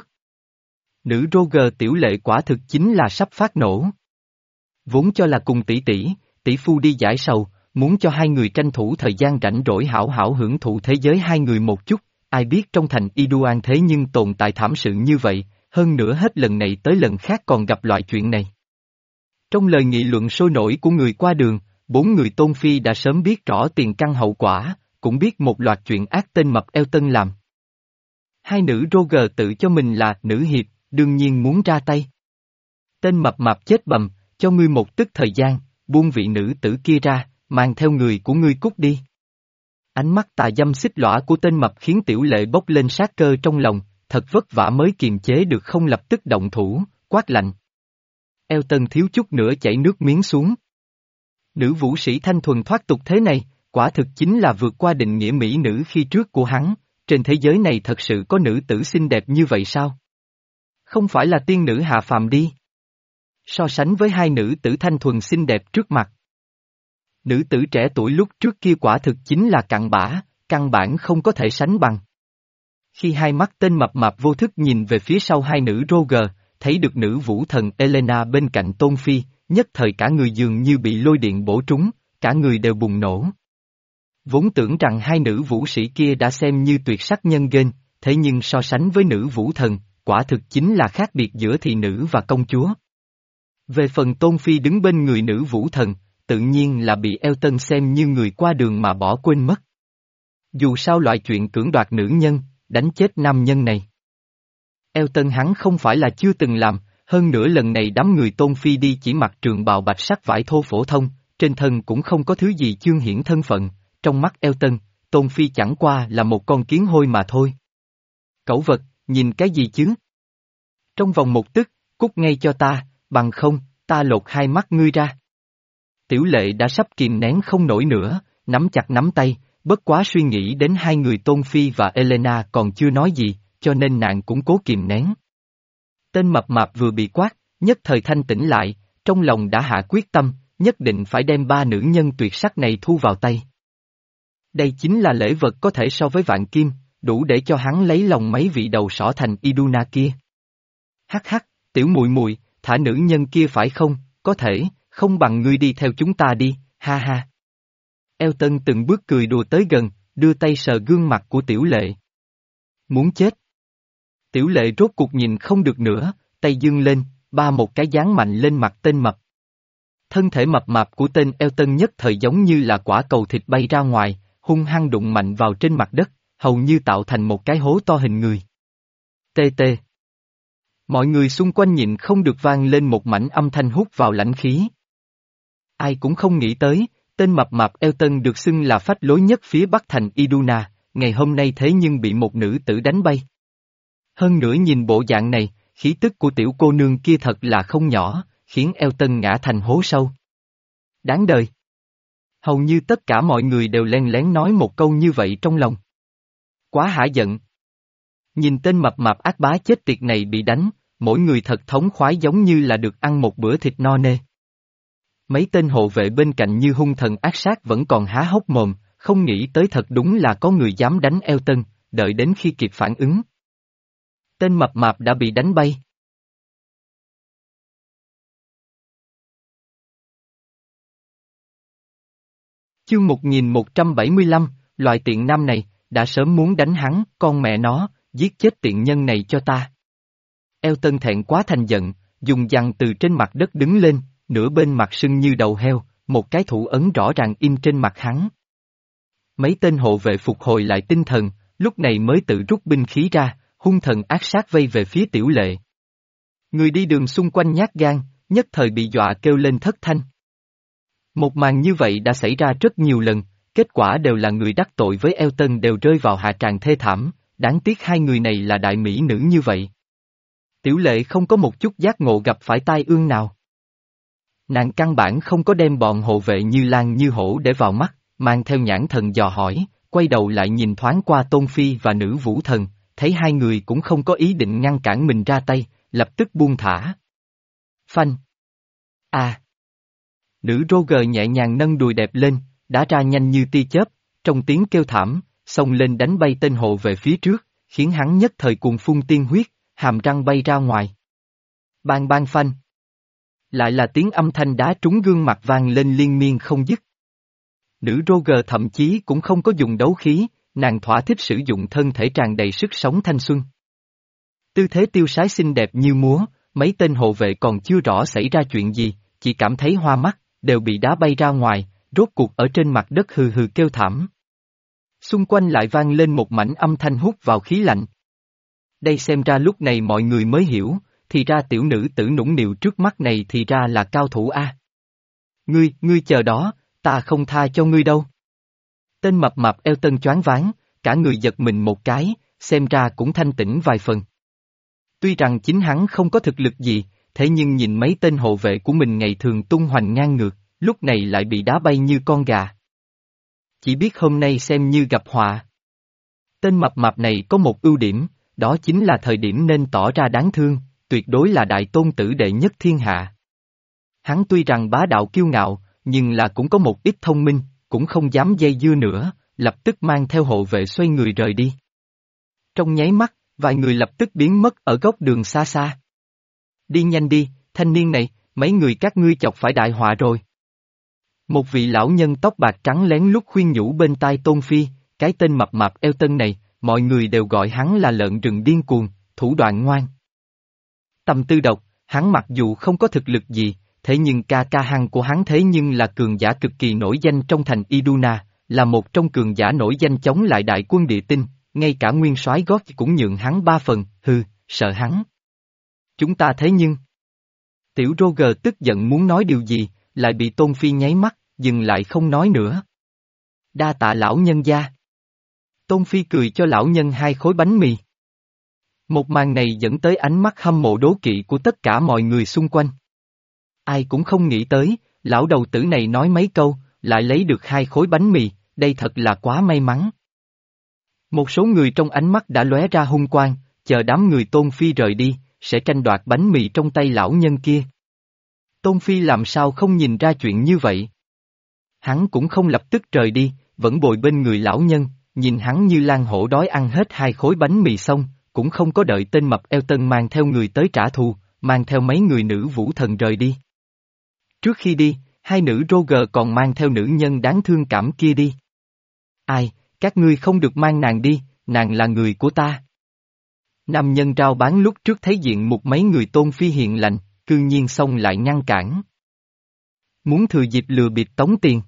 Nữ Roger tiểu lệ quả thực chính là sắp phát nổ. Vốn cho là cùng tỷ tỷ, tỷ phu đi giải sầu, muốn cho hai người tranh thủ thời gian rảnh rỗi hảo hảo hưởng thụ thế giới hai người một chút, ai biết trong thành Iduan thế nhưng tồn tại thảm sự như vậy, hơn nữa hết lần này tới lần khác còn gặp loại chuyện này. Trong lời nghị luận sôi nổi của người qua đường, bốn người Tôn Phi đã sớm biết rõ tiền căn hậu quả, cũng biết một loạt chuyện ác tên mập Elton làm. Hai nữ Roger tự cho mình là nữ hiệp, đương nhiên muốn ra tay. Tên mập mạp chết bầm, cho ngươi một tức thời gian, buông vị nữ tử kia ra, mang theo người của ngươi cút đi. Ánh mắt tà dâm xích lõa của tên mập khiến tiểu lệ bốc lên sát cơ trong lòng, thật vất vả mới kiềm chế được không lập tức động thủ, quát lạnh. Elton thiếu chút nữa chảy nước miếng xuống. Nữ vũ sĩ thanh thuần thoát tục thế này, quả thực chính là vượt qua định nghĩa mỹ nữ khi trước của hắn, trên thế giới này thật sự có nữ tử xinh đẹp như vậy sao? Không phải là tiên nữ hạ phàm đi. So sánh với hai nữ tử thanh thuần xinh đẹp trước mặt. Nữ tử trẻ tuổi lúc trước kia quả thực chính là cặn bã, căn bản không có thể sánh bằng. Khi hai mắt tên mập mạp vô thức nhìn về phía sau hai nữ Roger, thấy được nữ vũ thần Elena bên cạnh Tôn Phi, nhất thời cả người dường như bị lôi điện bổ trúng, cả người đều bùng nổ. Vốn tưởng rằng hai nữ vũ sĩ kia đã xem như tuyệt sắc nhân gen, thế nhưng so sánh với nữ vũ thần, quả thực chính là khác biệt giữa thị nữ và công chúa. Về phần Tôn Phi đứng bên người nữ vũ thần, tự nhiên là bị Elton xem như người qua đường mà bỏ quên mất. Dù sao loại chuyện cưỡng đoạt nữ nhân, đánh chết nam nhân này. Elton hắn không phải là chưa từng làm, hơn nữa lần này đám người Tôn Phi đi chỉ mặc trường bào bạch sắc vải thô phổ thông, trên thân cũng không có thứ gì chương hiển thân phận, trong mắt Elton, Tôn Phi chẳng qua là một con kiến hôi mà thôi. Cẩu vật, nhìn cái gì chứ? Trong vòng một tức, cút ngay cho ta, bằng không, ta lột hai mắt ngươi ra. Tiểu lệ đã sắp kìm nén không nổi nữa, nắm chặt nắm tay, bất quá suy nghĩ đến hai người Tôn Phi và Elena còn chưa nói gì, cho nên nàng cũng cố kìm nén. Tên mập mạp vừa bị quát, nhất thời thanh tỉnh lại, trong lòng đã hạ quyết tâm, nhất định phải đem ba nữ nhân tuyệt sắc này thu vào tay. Đây chính là lễ vật có thể so với vạn kim, đủ để cho hắn lấy lòng mấy vị đầu sỏ thành Iduna kia. Hắc hắc, tiểu muội muội, thả nữ nhân kia phải không, có thể, không bằng ngươi đi theo chúng ta đi, ha ha. Elton từng bước cười đùa tới gần, đưa tay sờ gương mặt của tiểu lệ. Muốn chết. Tiểu lệ rốt cuộc nhìn không được nữa, tay dương lên, ba một cái dán mạnh lên mặt tên mập. Thân thể mập mạp của tên Elton nhất thời giống như là quả cầu thịt bay ra ngoài, hung hăng đụng mạnh vào trên mặt đất, hầu như tạo thành một cái hố to hình người. Tê tê. Mọi người xung quanh nhịn không được vang lên một mảnh âm thanh hút vào lãnh khí. Ai cũng không nghĩ tới, tên mập mạp Elton được xưng là phách lối nhất phía bắc thành Iduna, ngày hôm nay thế nhưng bị một nữ tử đánh bay. Hơn nữa nhìn bộ dạng này, khí tức của tiểu cô nương kia thật là không nhỏ, khiến Elton ngã thành hố sâu. Đáng đời. Hầu như tất cả mọi người đều len lén nói một câu như vậy trong lòng. Quá hả giận. Nhìn tên mập mạp ác bá chết tiệt này bị đánh, mỗi người thật thống khoái giống như là được ăn một bữa thịt no nê. Mấy tên hộ vệ bên cạnh như hung thần ác sát vẫn còn há hốc mồm, không nghĩ tới thật đúng là có người dám đánh Elton, đợi đến khi kịp phản ứng. Tên mập mạp đã bị đánh bay. Chương một nghìn một trăm bảy mươi lăm, loại tiện nam này, đã sớm muốn đánh hắn, con mẹ nó, giết chết tiện nhân này cho ta. Elton thẹn quá thành giận, dùng dằn từ trên mặt đất đứng lên, nửa bên mặt sưng như đầu heo, một cái thủ ấn rõ ràng in trên mặt hắn. Mấy tên hộ vệ phục hồi lại tinh thần, lúc này mới tự rút binh khí ra, hung thần ác sát vây về phía Tiểu Lệ. Người đi đường xung quanh nhát gan, nhất thời bị dọa kêu lên thất thanh. Một màn như vậy đã xảy ra rất nhiều lần, kết quả đều là người đắc tội với Elton đều rơi vào hạ tràng thê thảm, đáng tiếc hai người này là đại mỹ nữ như vậy. Tiểu Lệ không có một chút giác ngộ gặp phải tai ương nào. Nàng căn bản không có đem bọn hộ vệ như lan như hổ để vào mắt, mang theo nhãn thần dò hỏi, quay đầu lại nhìn thoáng qua Tôn Phi và nữ vũ thần, thấy hai người cũng không có ý định ngăn cản mình ra tay, lập tức buông thả. Phanh! À! Nữ Roger nhẹ nhàng nâng đùi đẹp lên, đá ra nhanh như tia chớp, trong tiếng kêu thảm, xông lên đánh bay tên hộ về phía trước, khiến hắn nhất thời cuồng phun tiên huyết, hàm răng bay ra ngoài. Bang bang phanh! Lại là tiếng âm thanh đá trúng gương mặt vang lên liên miên không dứt. Nữ Roger thậm chí cũng không có dùng đấu khí, nàng thỏa thích sử dụng thân thể tràn đầy sức sống thanh xuân. Tư thế tiêu sái xinh đẹp như múa, mấy tên hộ vệ còn chưa rõ xảy ra chuyện gì, chỉ cảm thấy hoa mắt, đều bị đá bay ra ngoài, rốt cuộc ở trên mặt đất hừ hừ kêu thảm. Xung quanh lại vang lên một mảnh âm thanh hút vào khí lạnh. Đây xem ra lúc này mọi người mới hiểu, thì ra tiểu nữ tử nũng nịu trước mắt này thì ra là cao thủ A. Ngươi, ngươi chờ đó, ta không tha cho ngươi đâu. Tên mập mạp Elton choáng váng, cả người giật mình một cái, xem ra cũng thanh tĩnh vài phần. Tuy rằng chính hắn không có thực lực gì, thế nhưng nhìn mấy tên hộ vệ của mình ngày thường tung hoành ngang ngược, lúc này lại bị đá bay như con gà. Chỉ biết hôm nay xem như gặp họa. Tên mập mạp này có một ưu điểm, đó chính là thời điểm nên tỏ ra đáng thương, tuyệt đối là đại tôn tử đệ nhất thiên hạ. Hắn tuy rằng bá đạo kiêu ngạo, nhưng là cũng có một ít thông minh, cũng không dám dây dưa nữa, lập tức mang theo hộ vệ xoay người rời đi. Trong nháy mắt, vài người lập tức biến mất ở góc đường xa xa. Đi nhanh đi, thanh niên này, mấy người các ngươi chọc phải đại họa rồi. Một vị lão nhân tóc bạc trắng lén lút khuyên nhủ bên tai Tôn Phi, cái tên mập mạp Elton này, mọi người đều gọi hắn là lợn rừng điên cuồng, thủ đoạn ngoan. Tâm tư độc, hắn mặc dù không có thực lực gì, thế nhưng ca ca hăng của hắn thế nhưng là cường giả cực kỳ nổi danh trong thành Iduna, là một trong cường giả nổi danh chống lại đại quân địa tinh, ngay cả nguyên soái gót cũng nhượng hắn ba phần, hừ, sợ hắn. Chúng ta thế nhưng... Tiểu Roger tức giận muốn nói điều gì, lại bị Tôn Phi nháy mắt, dừng lại không nói nữa. Đa tạ lão nhân gia. Tôn Phi cười cho lão nhân hai khối bánh mì. Một màn này dẫn tới ánh mắt hâm mộ đố kỵ của tất cả mọi người xung quanh. Ai cũng không nghĩ tới, lão đầu tử này nói mấy câu, lại lấy được hai khối bánh mì, đây thật là quá may mắn. Một số người trong ánh mắt đã lóe ra hung quang, chờ đám người Tôn Phi rời đi, sẽ tranh đoạt bánh mì trong tay lão nhân kia. Tôn Phi làm sao không nhìn ra chuyện như vậy? Hắn cũng không lập tức rời đi, vẫn bồi bên người lão nhân, nhìn hắn như lang hổ đói ăn hết hai khối bánh mì xong, cũng không có đợi tên mập Elton mang theo người tới trả thù, mang theo mấy người nữ vũ thần rời đi. Trước khi đi, hai nữ Roger còn mang theo nữ nhân đáng thương cảm kia đi. Ai, các ngươi không được mang nàng đi, nàng là người của ta. Nam nhân rao bán lúc trước thấy diện một mấy người Tôn Phi hiền lành, cư nhiên xong lại ngăn cản. Muốn thừa dịp lừa bịp tống tiền.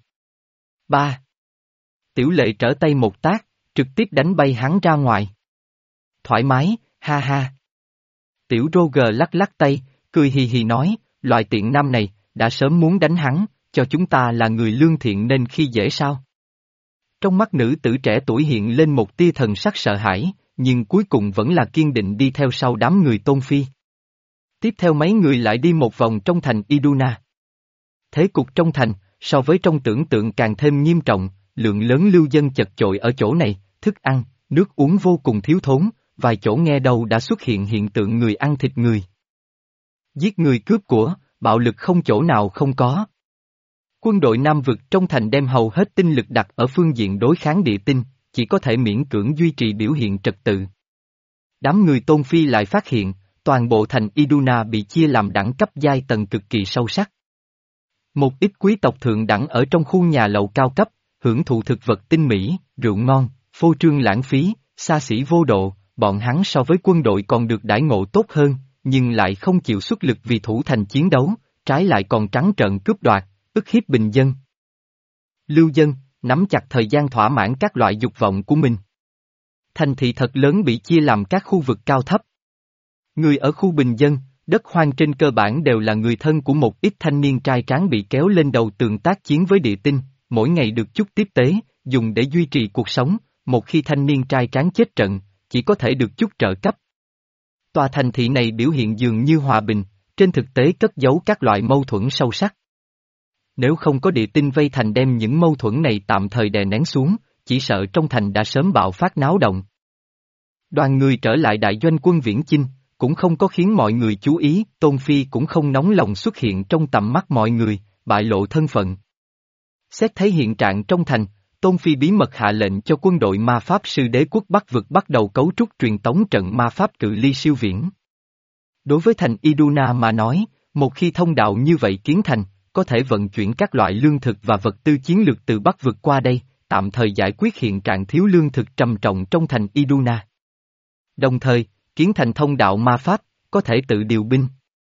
Ba. Tiểu Lệ trở tay một tác, trực tiếp đánh bay hắn ra ngoài. Thoải mái, ha ha. Tiểu Roger lắc lắc tay, cười hì hì nói, loại tiện nam này, đã sớm muốn đánh hắn, cho chúng ta là người lương thiện nên khi dễ sao. Trong mắt nữ tử trẻ tuổi hiện lên một tia thần sắc sợ hãi, nhưng cuối cùng vẫn là kiên định đi theo sau đám người Tôn Phi. Tiếp theo mấy người lại đi một vòng trong thành Iduna. Thế cục trong thành, so với trong tưởng tượng càng thêm nghiêm trọng, lượng lớn lưu dân chật chội ở chỗ này, thức ăn, nước uống vô cùng thiếu thốn, vài chỗ nghe đâu đã xuất hiện hiện tượng người ăn thịt người. Giết người cướp của, bạo lực không chỗ nào không có. Quân đội Nam vực trong thành đem hầu hết tinh lực đặt ở phương diện đối kháng địa tinh, chỉ có thể miễn cưỡng duy trì biểu hiện trật tự. Đám người Tôn Phi lại phát hiện, toàn bộ thành Iduna bị chia làm đẳng cấp giai tầng cực kỳ sâu sắc. Một ít quý tộc thượng đẳng ở trong khu nhà lầu cao cấp, hưởng thụ thực vật tinh mỹ, rượu ngon, phô trương lãng phí, xa xỉ vô độ, bọn hắn so với quân đội còn được đãi ngộ tốt hơn, nhưng lại không chịu xuất lực vì thủ thành chiến đấu, trái lại còn trắng trợn cướp đoạt, ức hiếp bình dân. Lưu dân, nắm chặt thời gian thỏa mãn các loại dục vọng của mình. Thành thị thật lớn bị chia làm các khu vực cao thấp. Người ở khu bình dân, đất hoang trên cơ bản đều là người thân của một ít thanh niên trai tráng bị kéo lên đầu tường tác chiến với địa tinh, mỗi ngày được chút tiếp tế, dùng để duy trì cuộc sống, một khi thanh niên trai tráng chết trận, chỉ có thể được chút trợ cấp. Tòa thành thị này biểu hiện dường như hòa bình, trên thực tế cất giấu các loại mâu thuẫn sâu sắc. Nếu không có địa tinh vây thành đem những mâu thuẫn này tạm thời đè nén xuống, chỉ sợ trong thành đã sớm bạo phát náo động. Đoàn người trở lại đại doanh quân Viễn Chinh, cũng không có khiến mọi người chú ý, Tôn Phi cũng không nóng lòng xuất hiện trong tầm mắt mọi người, bại lộ thân phận. Xét thấy hiện trạng trong thành, Tôn Phi bí mật hạ lệnh cho quân đội ma pháp sư đế quốc Bắc vực bắt đầu cấu trúc truyền tống trận ma pháp cự ly siêu viễn. Đối với thành Iduna mà nói, một khi thông đạo như vậy kiến thành, có thể vận chuyển các loại lương thực và vật tư chiến lược từ Bắc vực qua đây, tạm thời giải quyết hiện trạng thiếu lương thực trầm trọng trong thành Iduna. Đồng thời, kiến thành thông đạo ma pháp, có thể tự điều binh.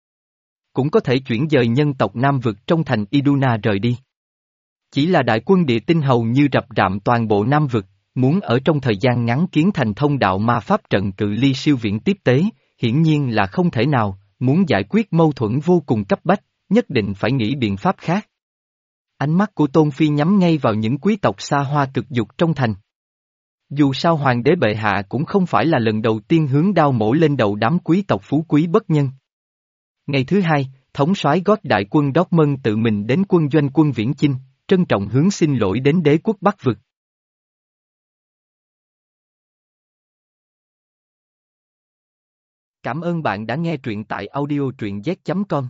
Cũng có thể chuyển dời nhân tộc Nam vực trong thành Iduna rời đi. Chỉ là đại quân địa tinh hầu như rập rạm toàn bộ Nam vực, muốn ở trong thời gian ngắn kiến thành thông đạo ma pháp trận cự ly siêu viễn tiếp tế, hiển nhiên là không thể nào, muốn giải quyết mâu thuẫn vô cùng cấp bách, nhất định phải nghĩ biện pháp khác. Ánh mắt của Tôn Phi nhắm ngay vào những quý tộc xa hoa cực dục trong thành. Dù sao hoàng đế bệ hạ cũng không phải là lần đầu tiên hướng đao mổ lên đầu đám quý tộc phú quý bất nhân. Ngày thứ hai, thống soái gót đại quân Dortmund tự mình đến quân doanh quân Viễn Chinh, trân trọng hướng xin lỗi đến đế quốc Bắc vực. Cảm ơn bạn đã nghe truyện tại audio truyện z chấm com.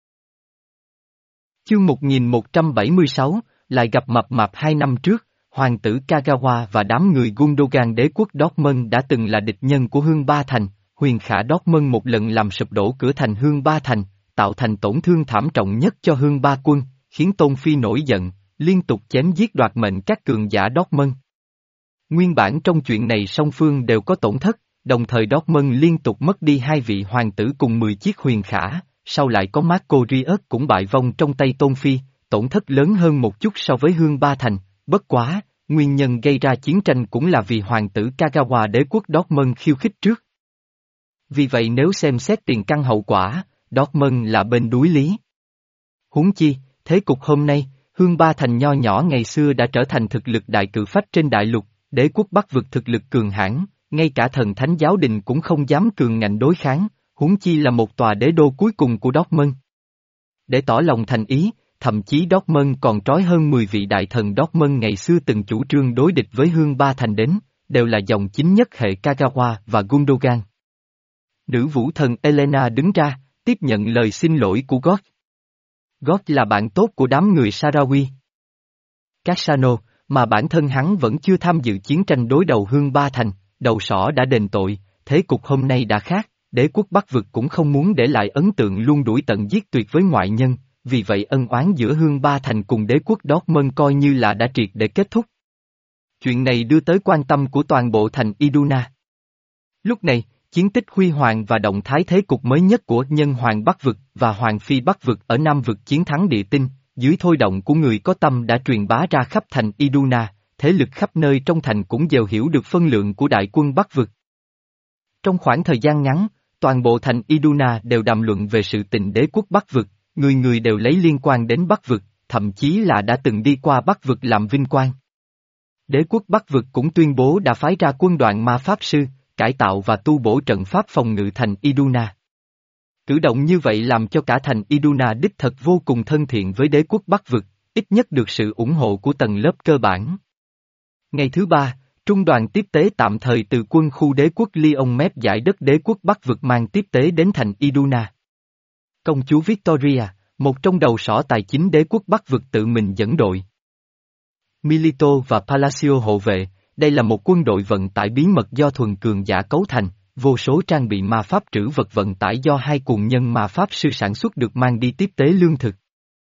Chương một nghìn một trăm bảy mươi sáu, lại gặp mập mạp hai năm trước, hoàng tử Kagawa và đám người Gundogan đế quốc Dortmund đã từng là địch nhân của Hương Ba Thành, huyền khả Dortmund một lần làm sụp đổ cửa thành Hương Ba Thành, tạo thành tổn thương thảm trọng nhất cho Hương Ba quân, khiến Tôn Phi nổi giận, liên tục chém giết đoạt mệnh các cường giả Dortmund. Nguyên bản trong chuyện này song phương đều có tổn thất, đồng thời Dortmund liên tục mất đi hai vị hoàng tử cùng mười chiếc huyền khả, sau lại có Marco Rius cũng bại vong trong tay Tôn Phi, tổn thất lớn hơn một chút so với Hương Ba Thành, bất quá, nguyên nhân gây ra chiến tranh cũng là vì hoàng tử Kagawa đế quốc Dortmund khiêu khích trước. Vì vậy nếu xem xét tiền căn hậu quả, Dortmund là bên đuối lý. Huống chi, thế cục hôm nay, Hương Ba Thành nho nhỏ ngày xưa đã trở thành thực lực đại cự phách trên đại lục, đế quốc Bắc vực thực lực cường hãn, ngay cả thần thánh giáo đình cũng không dám cường ngạnh đối kháng, huống chi là một tòa đế đô cuối cùng của Dortmund. Để tỏ lòng thành ý, thậm chí Dortmund còn trói hơn mười vị đại thần Dortmund ngày xưa từng chủ trương đối địch với Hương Ba Thành đến, đều là dòng chính nhất hệ Kagawa và Gundogan. Nữ vũ thần Elena đứng ra, tiếp nhận lời xin lỗi của Gort. Gort là bạn tốt của đám người Sarawi. Cassano, mà bản thân hắn vẫn chưa tham dự chiến tranh đối đầu Hương Ba Thành, đầu sỏ đã đền tội, thế cục hôm nay đã khác, đế quốc Bắc vực cũng không muốn để lại ấn tượng luôn đuổi tận giết tuyệt với ngoại nhân, vì vậy ân oán giữa Hương Ba Thành cùng đế quốc Dortmund coi như là đã triệt để kết thúc. Chuyện này đưa tới quan tâm của toàn bộ thành Iduna. Lúc này, chiến tích huy hoàng và động thái thế cục mới nhất của nhân hoàng Bắc vực và hoàng phi Bắc vực ở Nam vực chiến thắng địa tinh, dưới thôi động của người có tâm đã truyền bá ra khắp thành Iduna, thế lực khắp nơi trong thành cũng đều hiểu được phân lượng của đại quân Bắc vực. Trong khoảng thời gian ngắn, toàn bộ thành Iduna đều đàm luận về sự tình đế quốc Bắc vực, người người đều lấy liên quan đến Bắc vực, thậm chí là đã từng đi qua Bắc vực làm vinh quang. Đế quốc Bắc vực cũng tuyên bố đã phái ra quân đoàn ma pháp sư, cải tạo và tu bổ trận pháp phòng ngự thành Iduna. Cử động như vậy làm cho cả thành Iduna đích thật vô cùng thân thiện với đế quốc Bắc vực, ít nhất được sự ủng hộ của tầng lớp cơ bản. Ngày thứ ba, trung đoàn tiếp tế tạm thời từ quân khu đế quốc Lyon mép giải đất đế quốc Bắc vực mang tiếp tế đến thành Iduna. Công chúa Victoria, Một trong đầu sỏ tài chính đế quốc Bắc vực tự mình dẫn đội. Milito và Palacio hộ vệ, đây là một quân đội vận tải bí mật do thuần cường giả cấu thành, vô số trang bị ma pháp trữ vật vận tải do hai cuồng nhân ma pháp sư sản xuất được mang đi tiếp tế lương thực.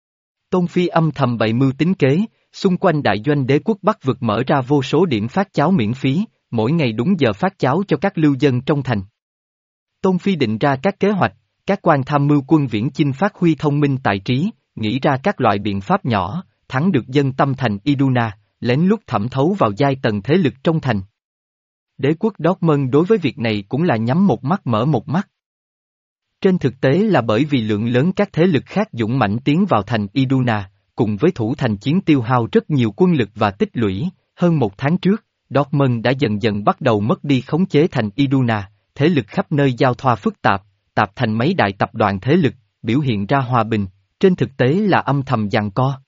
Tôn Phi âm thầm bày mưu tính kế, xung quanh đại doanh đế quốc Bắc vực mở ra vô số điểm phát cháo miễn phí, mỗi ngày đúng giờ phát cháo cho các lưu dân trong thành. Tôn Phi định ra các kế hoạch, các quan tham mưu quân viễn chinh phát huy thông minh tài trí, nghĩ ra các loại biện pháp nhỏ, thắng được dân tâm thành Iduna, lén lút thẩm thấu vào giai tầng thế lực trong thành. Đế quốc Dortmund đối với việc này cũng là nhắm một mắt mở một mắt. Trên thực tế là bởi vì lượng lớn các thế lực khác dũng mãnh tiến vào thành Iduna, cùng với thủ thành chiến tiêu hao rất nhiều quân lực và tích lũy, hơn một tháng trước, Dortmund đã dần dần bắt đầu mất đi khống chế thành Iduna, thế lực khắp nơi giao thoa phức tạp, tạp thành mấy đại tập đoàn thế lực, biểu hiện ra hòa bình, trên thực tế là âm thầm giằng co.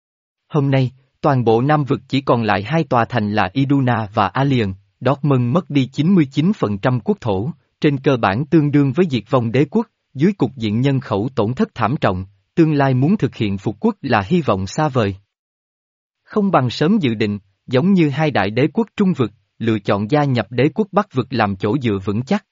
Hôm nay, toàn bộ Nam vực chỉ còn lại hai tòa thành là Iduna và Alien, Dortmund mất đi chín mươi chín phần trăm quốc thổ, trên cơ bản tương đương với diệt vong đế quốc, dưới cục diện nhân khẩu tổn thất thảm trọng, tương lai muốn thực hiện phục quốc là hy vọng xa vời. Không bằng sớm dự định, giống như hai đại đế quốc trung vực, lựa chọn gia nhập đế quốc Bắc vực làm chỗ dựa vững chắc.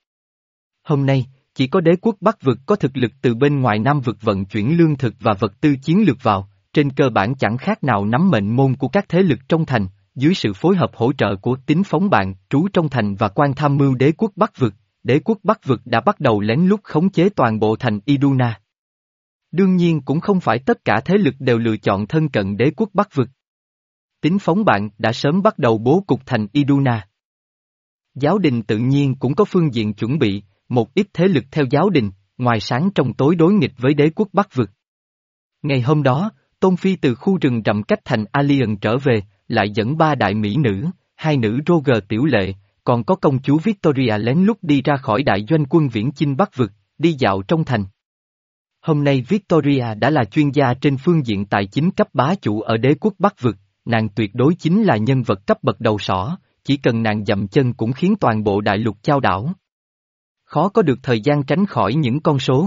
Hôm nay, chỉ có đế quốc Bắc vực có thực lực từ bên ngoài Nam vực vận chuyển lương thực và vật tư chiến lược vào, trên cơ bản chẳng khác nào nắm mệnh môn của các thế lực trong thành, dưới sự phối hợp hỗ trợ của Tính Phóng Bạn trú trong thành và quan tham mưu đế quốc Bắc vực, đế quốc Bắc vực đã bắt đầu lén lút khống chế toàn bộ thành Iduna. Đương nhiên cũng không phải tất cả thế lực đều lựa chọn thân cận đế quốc Bắc vực. Tính Phóng Bạn đã sớm bắt đầu bố cục thành Iduna. Giáo đình tự nhiên cũng có phương diện chuẩn bị, một ít thế lực theo giáo đình, ngoài sáng trong tối đối nghịch với đế quốc Bắc vực. Ngày hôm đó, Tôn Phi từ khu rừng rậm cách thành Alien trở về, lại dẫn ba đại mỹ nữ, hai nữ Roger Tiểu Lệ, còn có công chúa Victoria lén lút đi ra khỏi đại doanh quân viễn chinh Bắc vực, đi dạo trong thành. Hôm nay Victoria đã là chuyên gia trên phương diện tài chính cấp bá chủ ở đế quốc Bắc vực, nàng tuyệt đối chính là nhân vật cấp bậc đầu sỏ, chỉ cần nàng dậm chân cũng khiến toàn bộ đại lục chao đảo. Khó có được thời gian tránh khỏi những con số.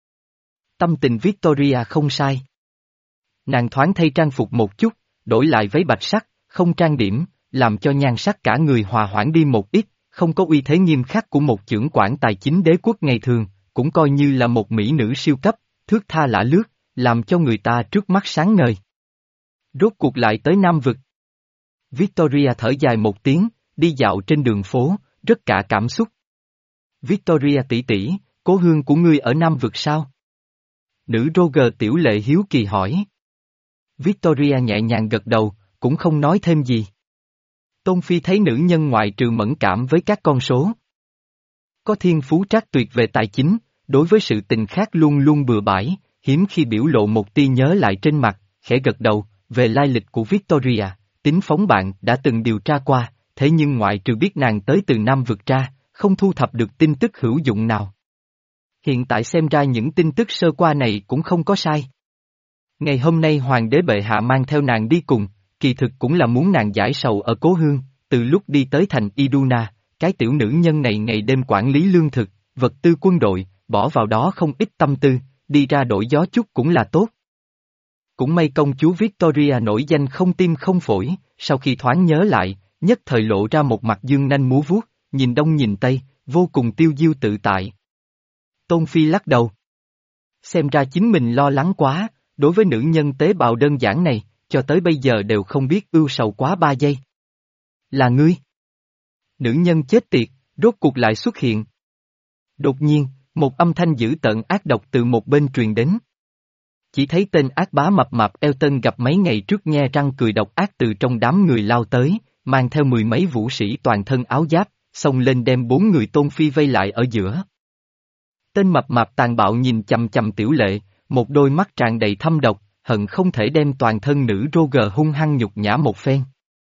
Tâm tình Victoria không sai. Nàng thoáng thay trang phục một chút, đổi lại váy bạch sắc, không trang điểm, làm cho nhan sắc cả người hòa hoãn đi một ít, không có uy thế nghiêm khắc của một chưởng quản tài chính đế quốc ngày thường, cũng coi như là một mỹ nữ siêu cấp, thước tha lả lướt, làm cho người ta trước mắt sáng ngời. Rốt cuộc lại tới Nam vực. Victoria thở dài một tiếng, đi dạo trên đường phố, rất cả cảm xúc. Victoria tỷ tỷ, cố hương của ngươi ở Nam vực sao? Nữ Roger Tiểu Lệ hiếu kỳ hỏi. Victoria nhẹ nhàng gật đầu, cũng không nói thêm gì. Tôn Phi thấy nữ nhân ngoại trừ mẫn cảm với các con số. Có thiên phú trác tuyệt về tài chính, đối với sự tình khác luôn luôn bừa bãi, hiếm khi biểu lộ một tia nhớ lại trên mặt, khẽ gật đầu, về lai lịch của Victoria, Tính Phóng Bạn đã từng điều tra qua, thế nhưng ngoại trừ biết nàng tới từ Nam vực ra, không thu thập được tin tức hữu dụng nào. Hiện tại xem ra những tin tức sơ qua này cũng không có sai. Ngày hôm nay hoàng đế bệ hạ mang theo nàng đi cùng, kỳ thực cũng là muốn nàng giải sầu ở cố hương, từ lúc đi tới thành Iduna, cái tiểu nữ nhân này ngày đêm quản lý lương thực, vật tư quân đội, bỏ vào đó không ít tâm tư, đi ra đổi gió chút cũng là tốt. Cũng may công chúa Victoria nổi danh không tim không phổi, sau khi thoáng nhớ lại, nhất thời lộ ra một mặt dương nanh múa vuốt, nhìn đông nhìn tây, vô cùng tiêu diêu tự tại. Tôn Phi lắc đầu. Xem ra chính mình lo lắng quá, đối với nữ nhân tế bào đơn giản này, cho tới bây giờ đều không biết ưu sầu quá ba giây. Là ngươi. Nữ nhân chết tiệt, rốt cuộc lại xuất hiện. Đột nhiên, một âm thanh dữ tợn ác độc từ một bên truyền đến. Chỉ thấy tên ác bá mập mạp Elton gặp mấy ngày trước nhe răng cười độc ác từ trong đám người lao tới, mang theo mười mấy vũ sĩ toàn thân áo giáp, xông lên đem bốn người Tôn Phi vây lại ở giữa. Tên mập mạp tàn bạo nhìn chằm chằm Tiểu Lệ, một đôi mắt tràn đầy thâm độc, hận không thể đem toàn thân nữ Roger hung hăng nhục nhã một phen.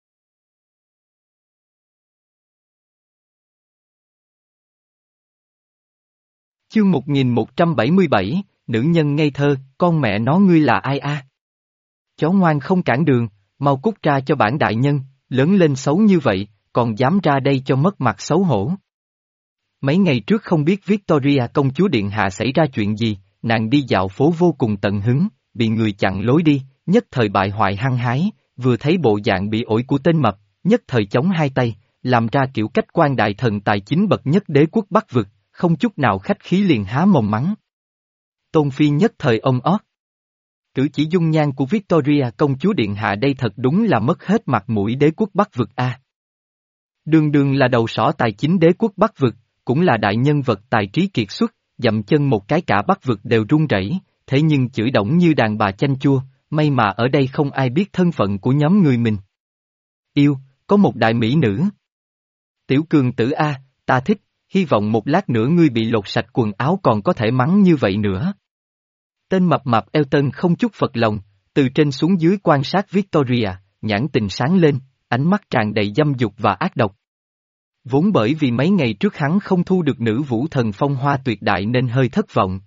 Chương một nghìn một trăm bảy mươi bảy, nữ nhân ngây thơ, con mẹ nó ngươi là ai a? Chó ngoan không cản đường, mau cút ra cho bản đại nhân, lớn lên xấu như vậy, còn dám ra đây cho mất mặt xấu hổ. Mấy ngày trước không biết Victoria công chúa điện hạ xảy ra chuyện gì, nàng đi dạo phố vô cùng tận hứng, bị người chặn lối đi, nhất thời bại hoại hăng hái, vừa thấy bộ dạng bị ổi của tên mập, nhất thời chống hai tay, làm ra kiểu cách quan đại thần tài chính bậc nhất đế quốc Bắc vực, không chút nào khách khí liền há mồm mắng. Tôn Phi nhất thời ông ót. Cử chỉ dung nhan của Victoria công chúa điện hạ đây thật đúng là mất hết mặt mũi đế quốc Bắc vực a. Đường đường là đầu sỏ tài chính đế quốc Bắc vực, cũng là đại nhân vật tài trí kiệt xuất, dậm chân một cái cả Bắc vực đều run rẩy, thế nhưng chửi đổng như đàn bà chanh chua, may mà ở đây không ai biết thân phận của nhóm người mình. Yêu, có một đại mỹ nữ. Tiểu cường tử a, ta thích, hy vọng một lát nữa ngươi bị lột sạch quần áo còn có thể mắng như vậy nữa. Tên mập mạp Elton không chút phật lòng, từ trên xuống dưới quan sát Victoria, nhãn tình sáng lên, ánh mắt tràn đầy dâm dục và ác độc. Vốn bởi vì mấy ngày trước hắn không thu được nữ vũ thần phong hoa tuyệt đại nên hơi thất vọng.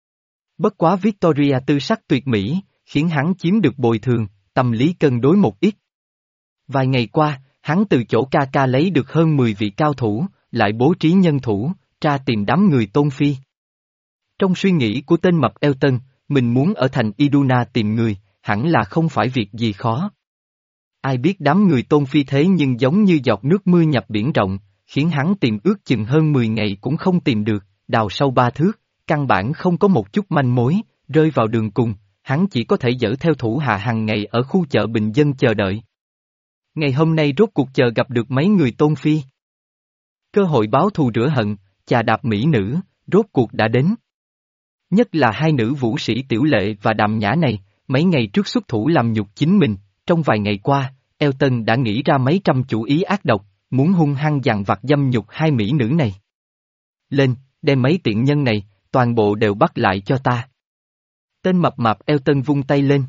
Bất quá Victoria tư sắc tuyệt mỹ, khiến hắn chiếm được bồi thường, tâm lý cân đối một ít. Vài ngày qua, hắn từ chỗ ca ca lấy được hơn mười vị cao thủ, lại bố trí nhân thủ, tra tìm đám người Tôn Phi. Trong suy nghĩ của tên mập Elton, mình muốn ở thành Iduna tìm người, hẳn là không phải việc gì khó. Ai biết đám người Tôn Phi thế nhưng giống như giọt nước mưa nhập biển rộng, khiến hắn tìm ước chừng hơn mười ngày cũng không tìm được, đào sâu ba thước, căn bản không có một chút manh mối, rơi vào đường cùng, hắn chỉ có thể dỡ theo thủ hạ hàng ngày ở khu chợ bình dân chờ đợi. Ngày hôm nay rốt cuộc chờ gặp được mấy người Tôn Phi. Cơ hội báo thù rửa hận, chà đạp mỹ nữ, rốt cuộc đã đến. Nhất là hai nữ vũ sĩ Tiểu Lệ và Đàm Nhã này, mấy ngày trước xuất thủ làm nhục chính mình, trong vài ngày qua, Elton đã nghĩ ra mấy trăm chủ ý ác độc, muốn hung hăng dằn vặt dâm nhục hai mỹ nữ này. Lên, đem mấy tiện nhân này, toàn bộ đều bắt lại cho ta. Tên mập mạp Elton vung tay lên.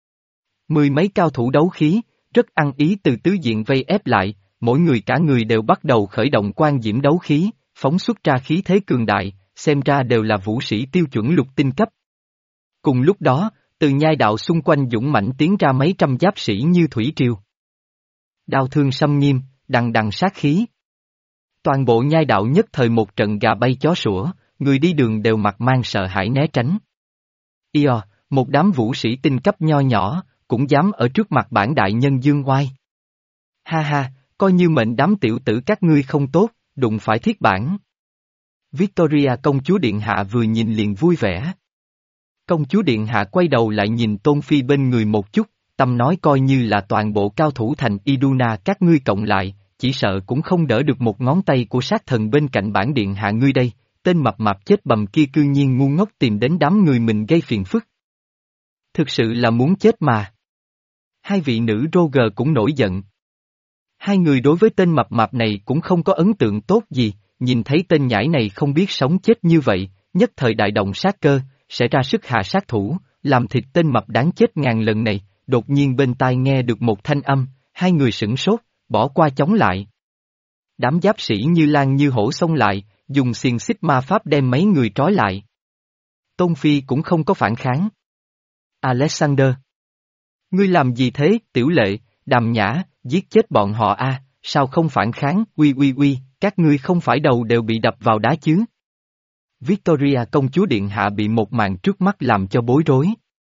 Mười mấy cao thủ đấu khí, rất ăn ý từ tứ diện vây ép lại, mỗi người cả người đều bắt đầu khởi động quan diễm đấu khí, phóng xuất ra khí thế cường đại, xem ra đều là vũ sĩ tiêu chuẩn lục tinh cấp. Cùng lúc đó, từ nhai đạo xung quanh dũng mãnh tiến ra mấy trăm giáp sĩ như thủy triều. Đao thương xâm nghiêm, đằng đằng sát khí. Toàn bộ nhai đạo nhất thời một trận gà bay chó sủa, người đi đường đều mặt mang sợ hãi né tránh. Io, một đám vũ sĩ tinh cấp nho nhỏ, cũng dám ở trước mặt bản đại nhân dương oai. Ha ha, coi như mệnh đám tiểu tử các ngươi không tốt, đụng phải thiết bản. Victoria công chúa điện hạ vừa nhìn liền vui vẻ. Công chúa điện hạ quay đầu lại nhìn Tôn Phi bên người một chút, tâm nói coi như là toàn bộ cao thủ thành Iduna các ngươi cộng lại, chỉ sợ cũng không đỡ được một ngón tay của sát thần bên cạnh bản điện hạ ngươi đây, tên mập mạp chết bầm kia cư nhiên ngu ngốc tìm đến đám người mình gây phiền phức. Thực sự là muốn chết mà. Hai vị nữ Roger cũng nổi giận. Hai người đối với tên mập mạp này cũng không có ấn tượng tốt gì, nhìn thấy tên nhãi này không biết sống chết như vậy, nhất thời đại động sát cơ, sẽ ra sức hạ sát thủ, làm thịt tên mập đáng chết ngàn lần này, đột nhiên bên tai nghe được một thanh âm, hai người sửng sốt, bỏ qua chống lại. Đám giáp sĩ như lan như hổ xông lại, dùng xiềng xích ma pháp đem mấy người trói lại. Tôn Phi cũng không có phản kháng. Alexander! Ngươi làm gì thế, Tiểu Lệ, Đàm Nhã, giết chết bọn họ a, sao không phản kháng, uy uy uy, các ngươi không phải đầu đều bị đập vào đá chứ? Victoria công chúa điện hạ bị một màn trước mắt làm cho bối rối.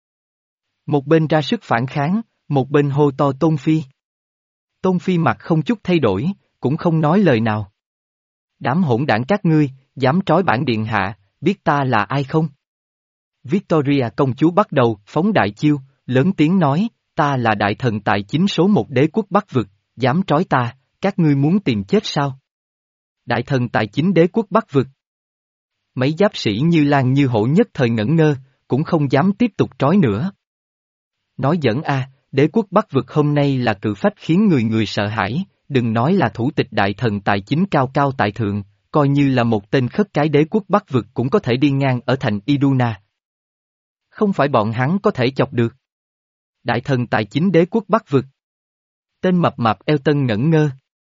Một bên ra sức phản kháng, một bên hô to Tôn Phi. Tôn Phi mặt không chút thay đổi, cũng không nói lời nào. Đám hỗn đảng các ngươi, dám trói bản điện hạ, biết ta là ai không? Victoria công chúa bắt đầu phóng đại chiêu, lớn tiếng nói, ta là đại thần tài chính số một đế quốc Bắc vực, dám trói ta, các ngươi muốn tìm chết sao? Đại thần tài chính đế quốc Bắc vực. Mấy giáp sĩ như lan như hổ nhất thời ngẩn ngơ, cũng không dám tiếp tục trói nữa. Nói giỡn a, đế quốc Bắc vực hôm nay là cự phách khiến người người sợ hãi, đừng nói là thủ tịch đại thần tài chính cao cao tại thượng, coi như là một tên khất cái đế quốc Bắc vực cũng có thể đi ngang ở thành Iduna. Không phải bọn hắn có thể chọc được. Đại thần tài chính đế quốc Bắc vực. Tên mập mạp Elton ngẩn ngơ.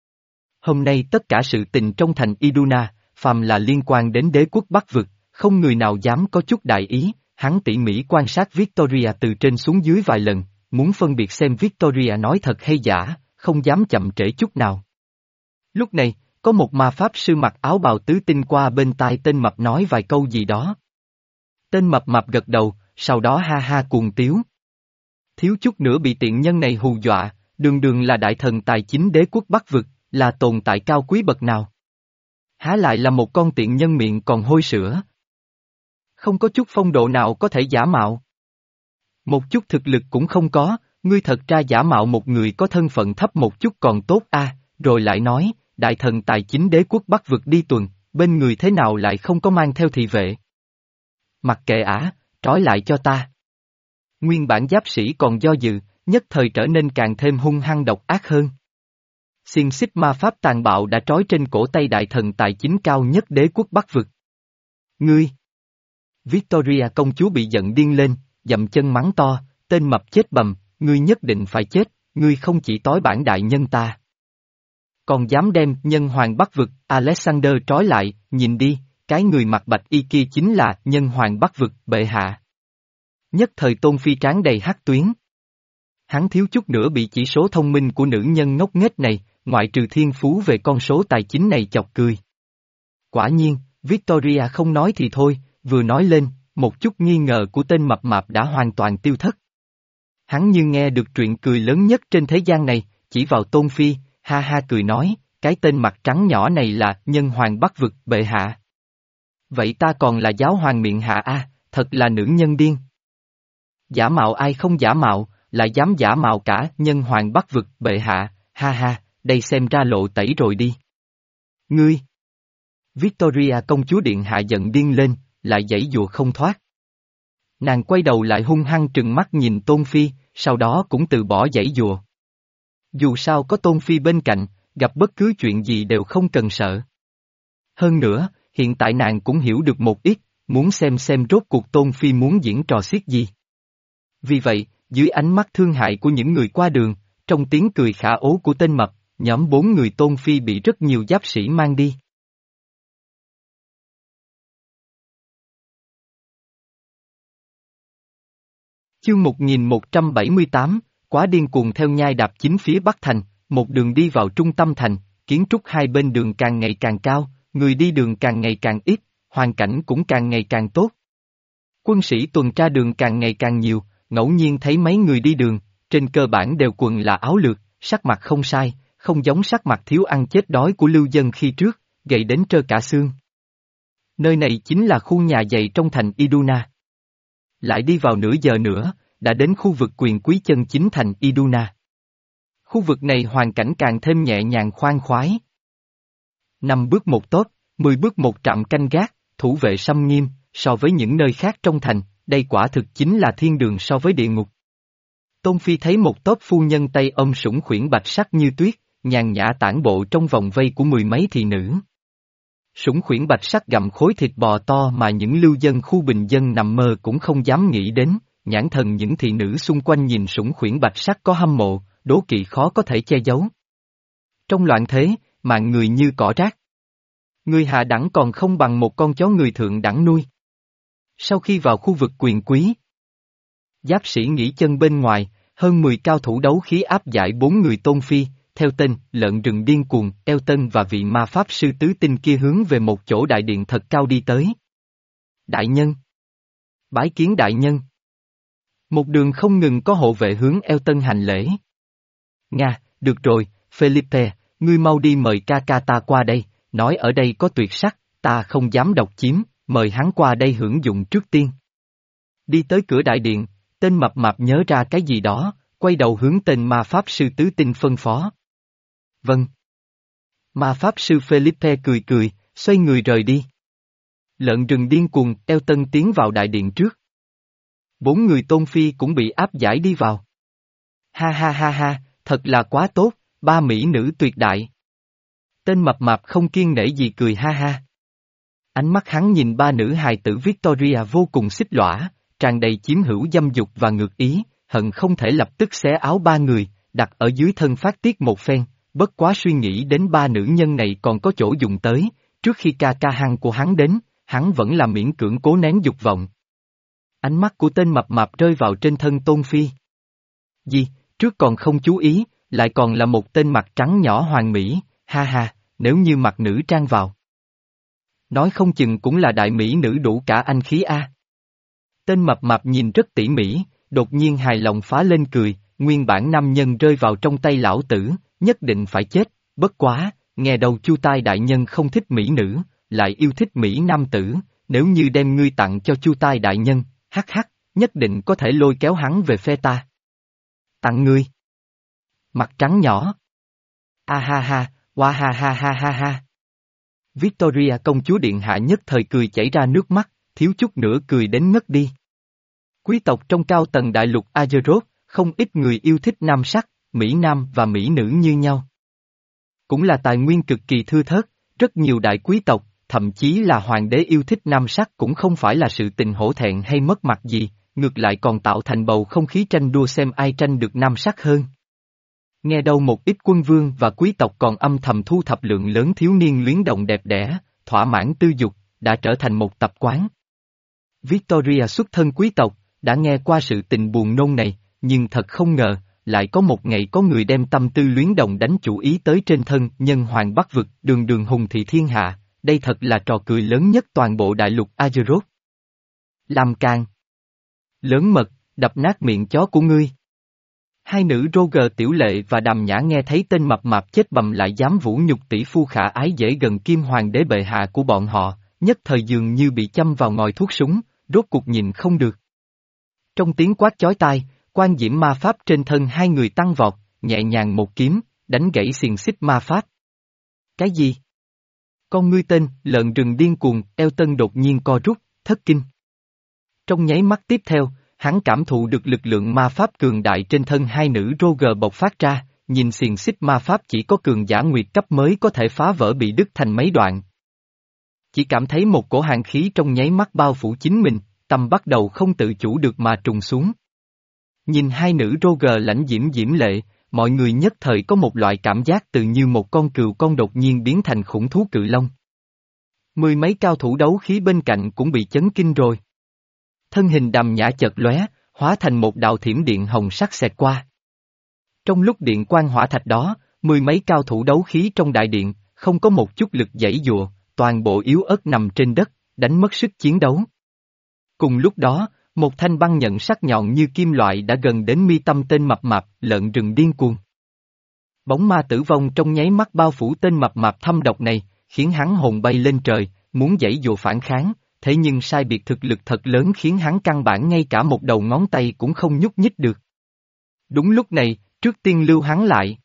Hôm nay tất cả sự tình trong thành Iduna, phàm là liên quan đến đế quốc Bắc vực, không người nào dám có chút đại ý, hắn tỉ mỉ quan sát Victoria từ trên xuống dưới vài lần, muốn phân biệt xem Victoria nói thật hay giả, không dám chậm trễ chút nào. Lúc này, có một ma pháp sư mặc áo bào tứ tinh qua bên tai tên mập nói vài câu gì đó. Tên mập mập gật đầu, sau đó ha ha cuồng tiếu. Thiếu chút nữa bị tiện nhân này hù dọa, đường đường là đại thần tài chính đế quốc Bắc vực, là tồn tại cao quý bậc nào. Há lại là một con tiện nhân miệng còn hôi sữa. Không có chút phong độ nào có thể giả mạo. Một chút thực lực cũng không có, ngươi thật ra giả mạo một người có thân phận thấp một chút còn tốt a. Rồi lại nói, đại thần tài chính đế quốc Bắc vực đi tuần, bên người thế nào lại không có mang theo thị vệ. Mặc kệ ả, trói lại cho ta. Nguyên bản giáp sĩ còn do dự, nhất thời trở nên càng thêm hung hăng độc ác hơn. Xiềng xích ma pháp tàn bạo đã trói trên cổ tay đại thần tài chính cao nhất đế quốc Bắc vực. Ngươi! Victoria công chúa bị giận điên lên, dậm chân mắng to, tên mập chết bầm, ngươi nhất định phải chết, ngươi không chỉ tối bản đại nhân ta. Còn dám đem nhân hoàng Bắc vực, Alexander trói lại, nhìn đi, cái người mặc bạch y kia chính là nhân hoàng Bắc vực, bệ hạ. Nhất thời Tôn Phi trán đầy hắc tuyến. Hắn thiếu chút nữa bị chỉ số thông minh của nữ nhân ngốc nghếch này, ngoại trừ thiên phú về con số tài chính này chọc cười. Quả nhiên, Victoria không nói thì thôi, vừa nói lên, một chút nghi ngờ của tên mập mạp đã hoàn toàn tiêu thất. Hắn như nghe được chuyện cười lớn nhất trên thế gian này, chỉ vào Tôn Phi, ha ha cười nói, cái tên mặt trắng nhỏ này là nhân hoàng Bắc vực, bệ hạ. Vậy ta còn là giáo hoàng miệng hạ a, thật là nữ nhân điên. Giả mạo ai không giả mạo, lại dám giả mạo cả nhân hoàng Bắc vực, bệ hạ, ha ha, đây xem ra lộ tẩy rồi đi. Ngươi! Victoria công chúa điện hạ giận điên lên, lại giãy giụa không thoát. Nàng quay đầu lại hung hăng trừng mắt nhìn Tôn Phi, sau đó cũng từ bỏ giãy giụa. Dù sao có Tôn Phi bên cạnh, gặp bất cứ chuyện gì đều không cần sợ. Hơn nữa, hiện tại nàng cũng hiểu được một ít, muốn xem xem rốt cuộc Tôn Phi muốn diễn trò xiết gì. Vì vậy, dưới ánh mắt thương hại của những người qua đường, trong tiếng cười khả ố của tên mập, nhóm bốn người Tôn Phi bị rất nhiều giáp sĩ mang đi. Chương một nghìn một trăm bảy mươi tám, quá điên cuồng theo nhai đạp chính phía Bắc Thành, một đường đi vào trung tâm thành, kiến trúc hai bên đường càng ngày càng cao, người đi đường càng ngày càng ít, hoàn cảnh cũng càng ngày càng tốt. Quân sĩ tuần tra đường càng ngày càng nhiều, ngẫu nhiên thấy mấy người đi đường, trên cơ bản đều quần là áo lược, sắc mặt không sai, không giống sắc mặt thiếu ăn chết đói của lưu dân khi trước, gầy đến trơ cả xương. Nơi này chính là khu nhà dày trong thành Iduna. Lại đi vào nửa giờ nữa, đã đến khu vực quyền quý chân chính thành Iduna. Khu vực này hoàn cảnh càng thêm nhẹ nhàng khoan khoái. Năm bước một tốt, mười bước một trạm canh gác, thủ vệ xâm nghiêm, so với những nơi khác trong thành, đây quả thực chính là thiên đường so với địa ngục. Tôn Phi thấy một tốp phu nhân tay ôm sủng khuyển bạch sắc như tuyết, nhàn nhã tản bộ trong vòng vây của mười mấy thị nữ. Sủng khuyển bạch sắc gặm khối thịt bò to mà những lưu dân khu bình dân nằm mơ cũng không dám nghĩ đến, nhãn thần những thị nữ xung quanh nhìn sủng khuyển bạch sắc có hâm mộ, đố kỵ khó có thể che giấu. Trong loạn thế, mạng người như cỏ rác. Người hạ đẳng còn không bằng một con chó người thượng đẳng nuôi. Sau khi vào khu vực quyền quý, giáp sĩ nghỉ chân bên ngoài, hơn mười cao thủ đấu khí áp giải bốn người Tôn Phi, theo tên, lợn rừng điên cuồng, eo tân và vị ma pháp sư tứ tinh kia hướng về một chỗ đại điện thật cao đi tới. Đại nhân! Bái kiến đại nhân! Một đường không ngừng có hộ vệ hướng eo tân hành lễ. Nga, được rồi, Felipe, ngươi mau đi mời ca ca ta qua đây, nói ở đây có tuyệt sắc, ta không dám độc chiếm, mời hắn qua đây hưởng dụng trước tiên. Đi tới cửa đại điện, tên mập mạp nhớ ra cái gì đó, quay đầu hướng tên ma pháp sư tứ tinh phân phó. Vâng. Ma pháp sư Felipe cười cười, xoay người rời đi. Lợn rừng điên cuồng, eo tân tiến vào đại điện trước. Bốn người Tôn Phi cũng bị áp giải đi vào. Ha ha ha ha, thật là quá tốt, ba mỹ nữ tuyệt đại. Tên mập mạp không kiêng nể gì cười ha ha. Ánh mắt hắn nhìn ba nữ hài tử Victoria vô cùng xích lõa, tràn đầy chiếm hữu dâm dục và ngược ý, hận không thể lập tức xé áo ba người, đặt ở dưới thân phát tiết một phen, bất quá suy nghĩ đến ba nữ nhân này còn có chỗ dùng tới, trước khi ca ca hăng của hắn đến, hắn vẫn là miễn cưỡng cố nén dục vọng. Ánh mắt của tên mập mạp rơi vào trên thân Tôn Phi. Gì, trước còn không chú ý, lại còn là một tên mặt trắng nhỏ hoàn mỹ, ha ha, nếu như mặc nữ trang vào. Nói không chừng cũng là đại mỹ nữ đủ cả anh khí a. Tên mập mạp nhìn rất tỉ mỉ, đột nhiên hài lòng phá lên cười, nguyên bản nam nhân rơi vào trong tay lão tử, nhất định phải chết, bất quá, nghe đầu Chu Tai đại nhân không thích mỹ nữ, lại yêu thích mỹ nam tử, nếu như đem ngươi tặng cho Chu Tai đại nhân, hắc hắc, nhất định có thể lôi kéo hắn về phe ta. Tặng ngươi. Mặt trắng nhỏ. A ha ha, wa ha ha ha ha ha. Victoria công chúa điện hạ nhất thời cười chảy ra nước mắt, thiếu chút nữa cười đến ngất đi. Quý tộc trong cao tầng đại lục Azeroth, không ít người yêu thích nam sắc, mỹ nam và mỹ nữ như nhau. Cũng là tài nguyên cực kỳ thưa thớt, rất nhiều đại quý tộc, thậm chí là hoàng đế yêu thích nam sắc cũng không phải là sự tình hổ thẹn hay mất mặt gì, ngược lại còn tạo thành bầu không khí tranh đua xem ai tranh được nam sắc hơn. Nghe đâu một ít quân vương và quý tộc còn âm thầm thu thập lượng lớn thiếu niên luyến động đẹp đẽ, thỏa mãn tư dục, đã trở thành một tập quán. Victoria xuất thân quý tộc, đã nghe qua sự tình buồn nôn này, nhưng thật không ngờ, lại có một ngày có người đem tâm tư luyến đồng đánh chủ ý tới trên thân nhân hoàng Bắc vực, đường đường hùng thị thiên hạ, đây thật là trò cười lớn nhất toàn bộ đại lục Azeroth. Làm càng. Lớn mật, đập nát miệng chó của ngươi. Hai nữ Roger Tiểu Lệ và Đàm Nhã nghe thấy tên mập mạp chết bầm lại dám vũ nhục tỷ phu khả ái dễ gần kim hoàng đế bệ hạ của bọn họ, nhất thời dường như bị châm vào ngòi thuốc súng, rốt cuộc nhìn không được. Trong tiếng quát chói tai, quan diễm ma pháp trên thân hai người tăng vọt, nhẹ nhàng một kiếm, đánh gãy xiềng xích ma pháp. Cái gì? Con ngươi tên, lợn rừng điên cuồng, eo tân đột nhiên co rút, thất kinh. Trong nháy mắt tiếp theo, hắn cảm thụ được lực lượng ma pháp cường đại trên thân hai nữ Roger bộc phát ra, nhìn xiềng xích ma pháp chỉ có cường giả nguyệt cấp mới có thể phá vỡ bị đứt thành mấy đoạn. Chỉ cảm thấy một cổ hàn khí trong nháy mắt bao phủ chính mình, tâm bắt đầu không tự chủ được mà trùng xuống. Nhìn hai nữ Roger lãnh diễm diễm lệ, mọi người nhất thời có một loại cảm giác tự như một con cừu con đột nhiên biến thành khủng thú cự long. Mười mấy cao thủ đấu khí bên cạnh cũng bị chấn kinh rồi. Thân hình Đàm Nhã chợt lóe, hóa thành một đạo thiểm điện hồng sắc xẹt qua. Trong lúc điện quang hỏa thạch đó, mười mấy cao thủ đấu khí trong đại điện, không có một chút lực giãy giụa, toàn bộ yếu ớt nằm trên đất, đánh mất sức chiến đấu. Cùng lúc đó, một thanh băng nhận sắc nhọn như kim loại đã gần đến mi tâm tên mập mạp, lợn rừng điên cuồng. Bóng ma tử vong trong nháy mắt bao phủ tên mập mạp thâm độc này, khiến hắn hồn bay lên trời, muốn giãy dụa phản kháng, thế nhưng sai biệt thực lực thật lớn khiến hắn căn bản ngay cả một đầu ngón tay cũng không nhúc nhích được. Đúng lúc này, trước tiên lưu hắn lại.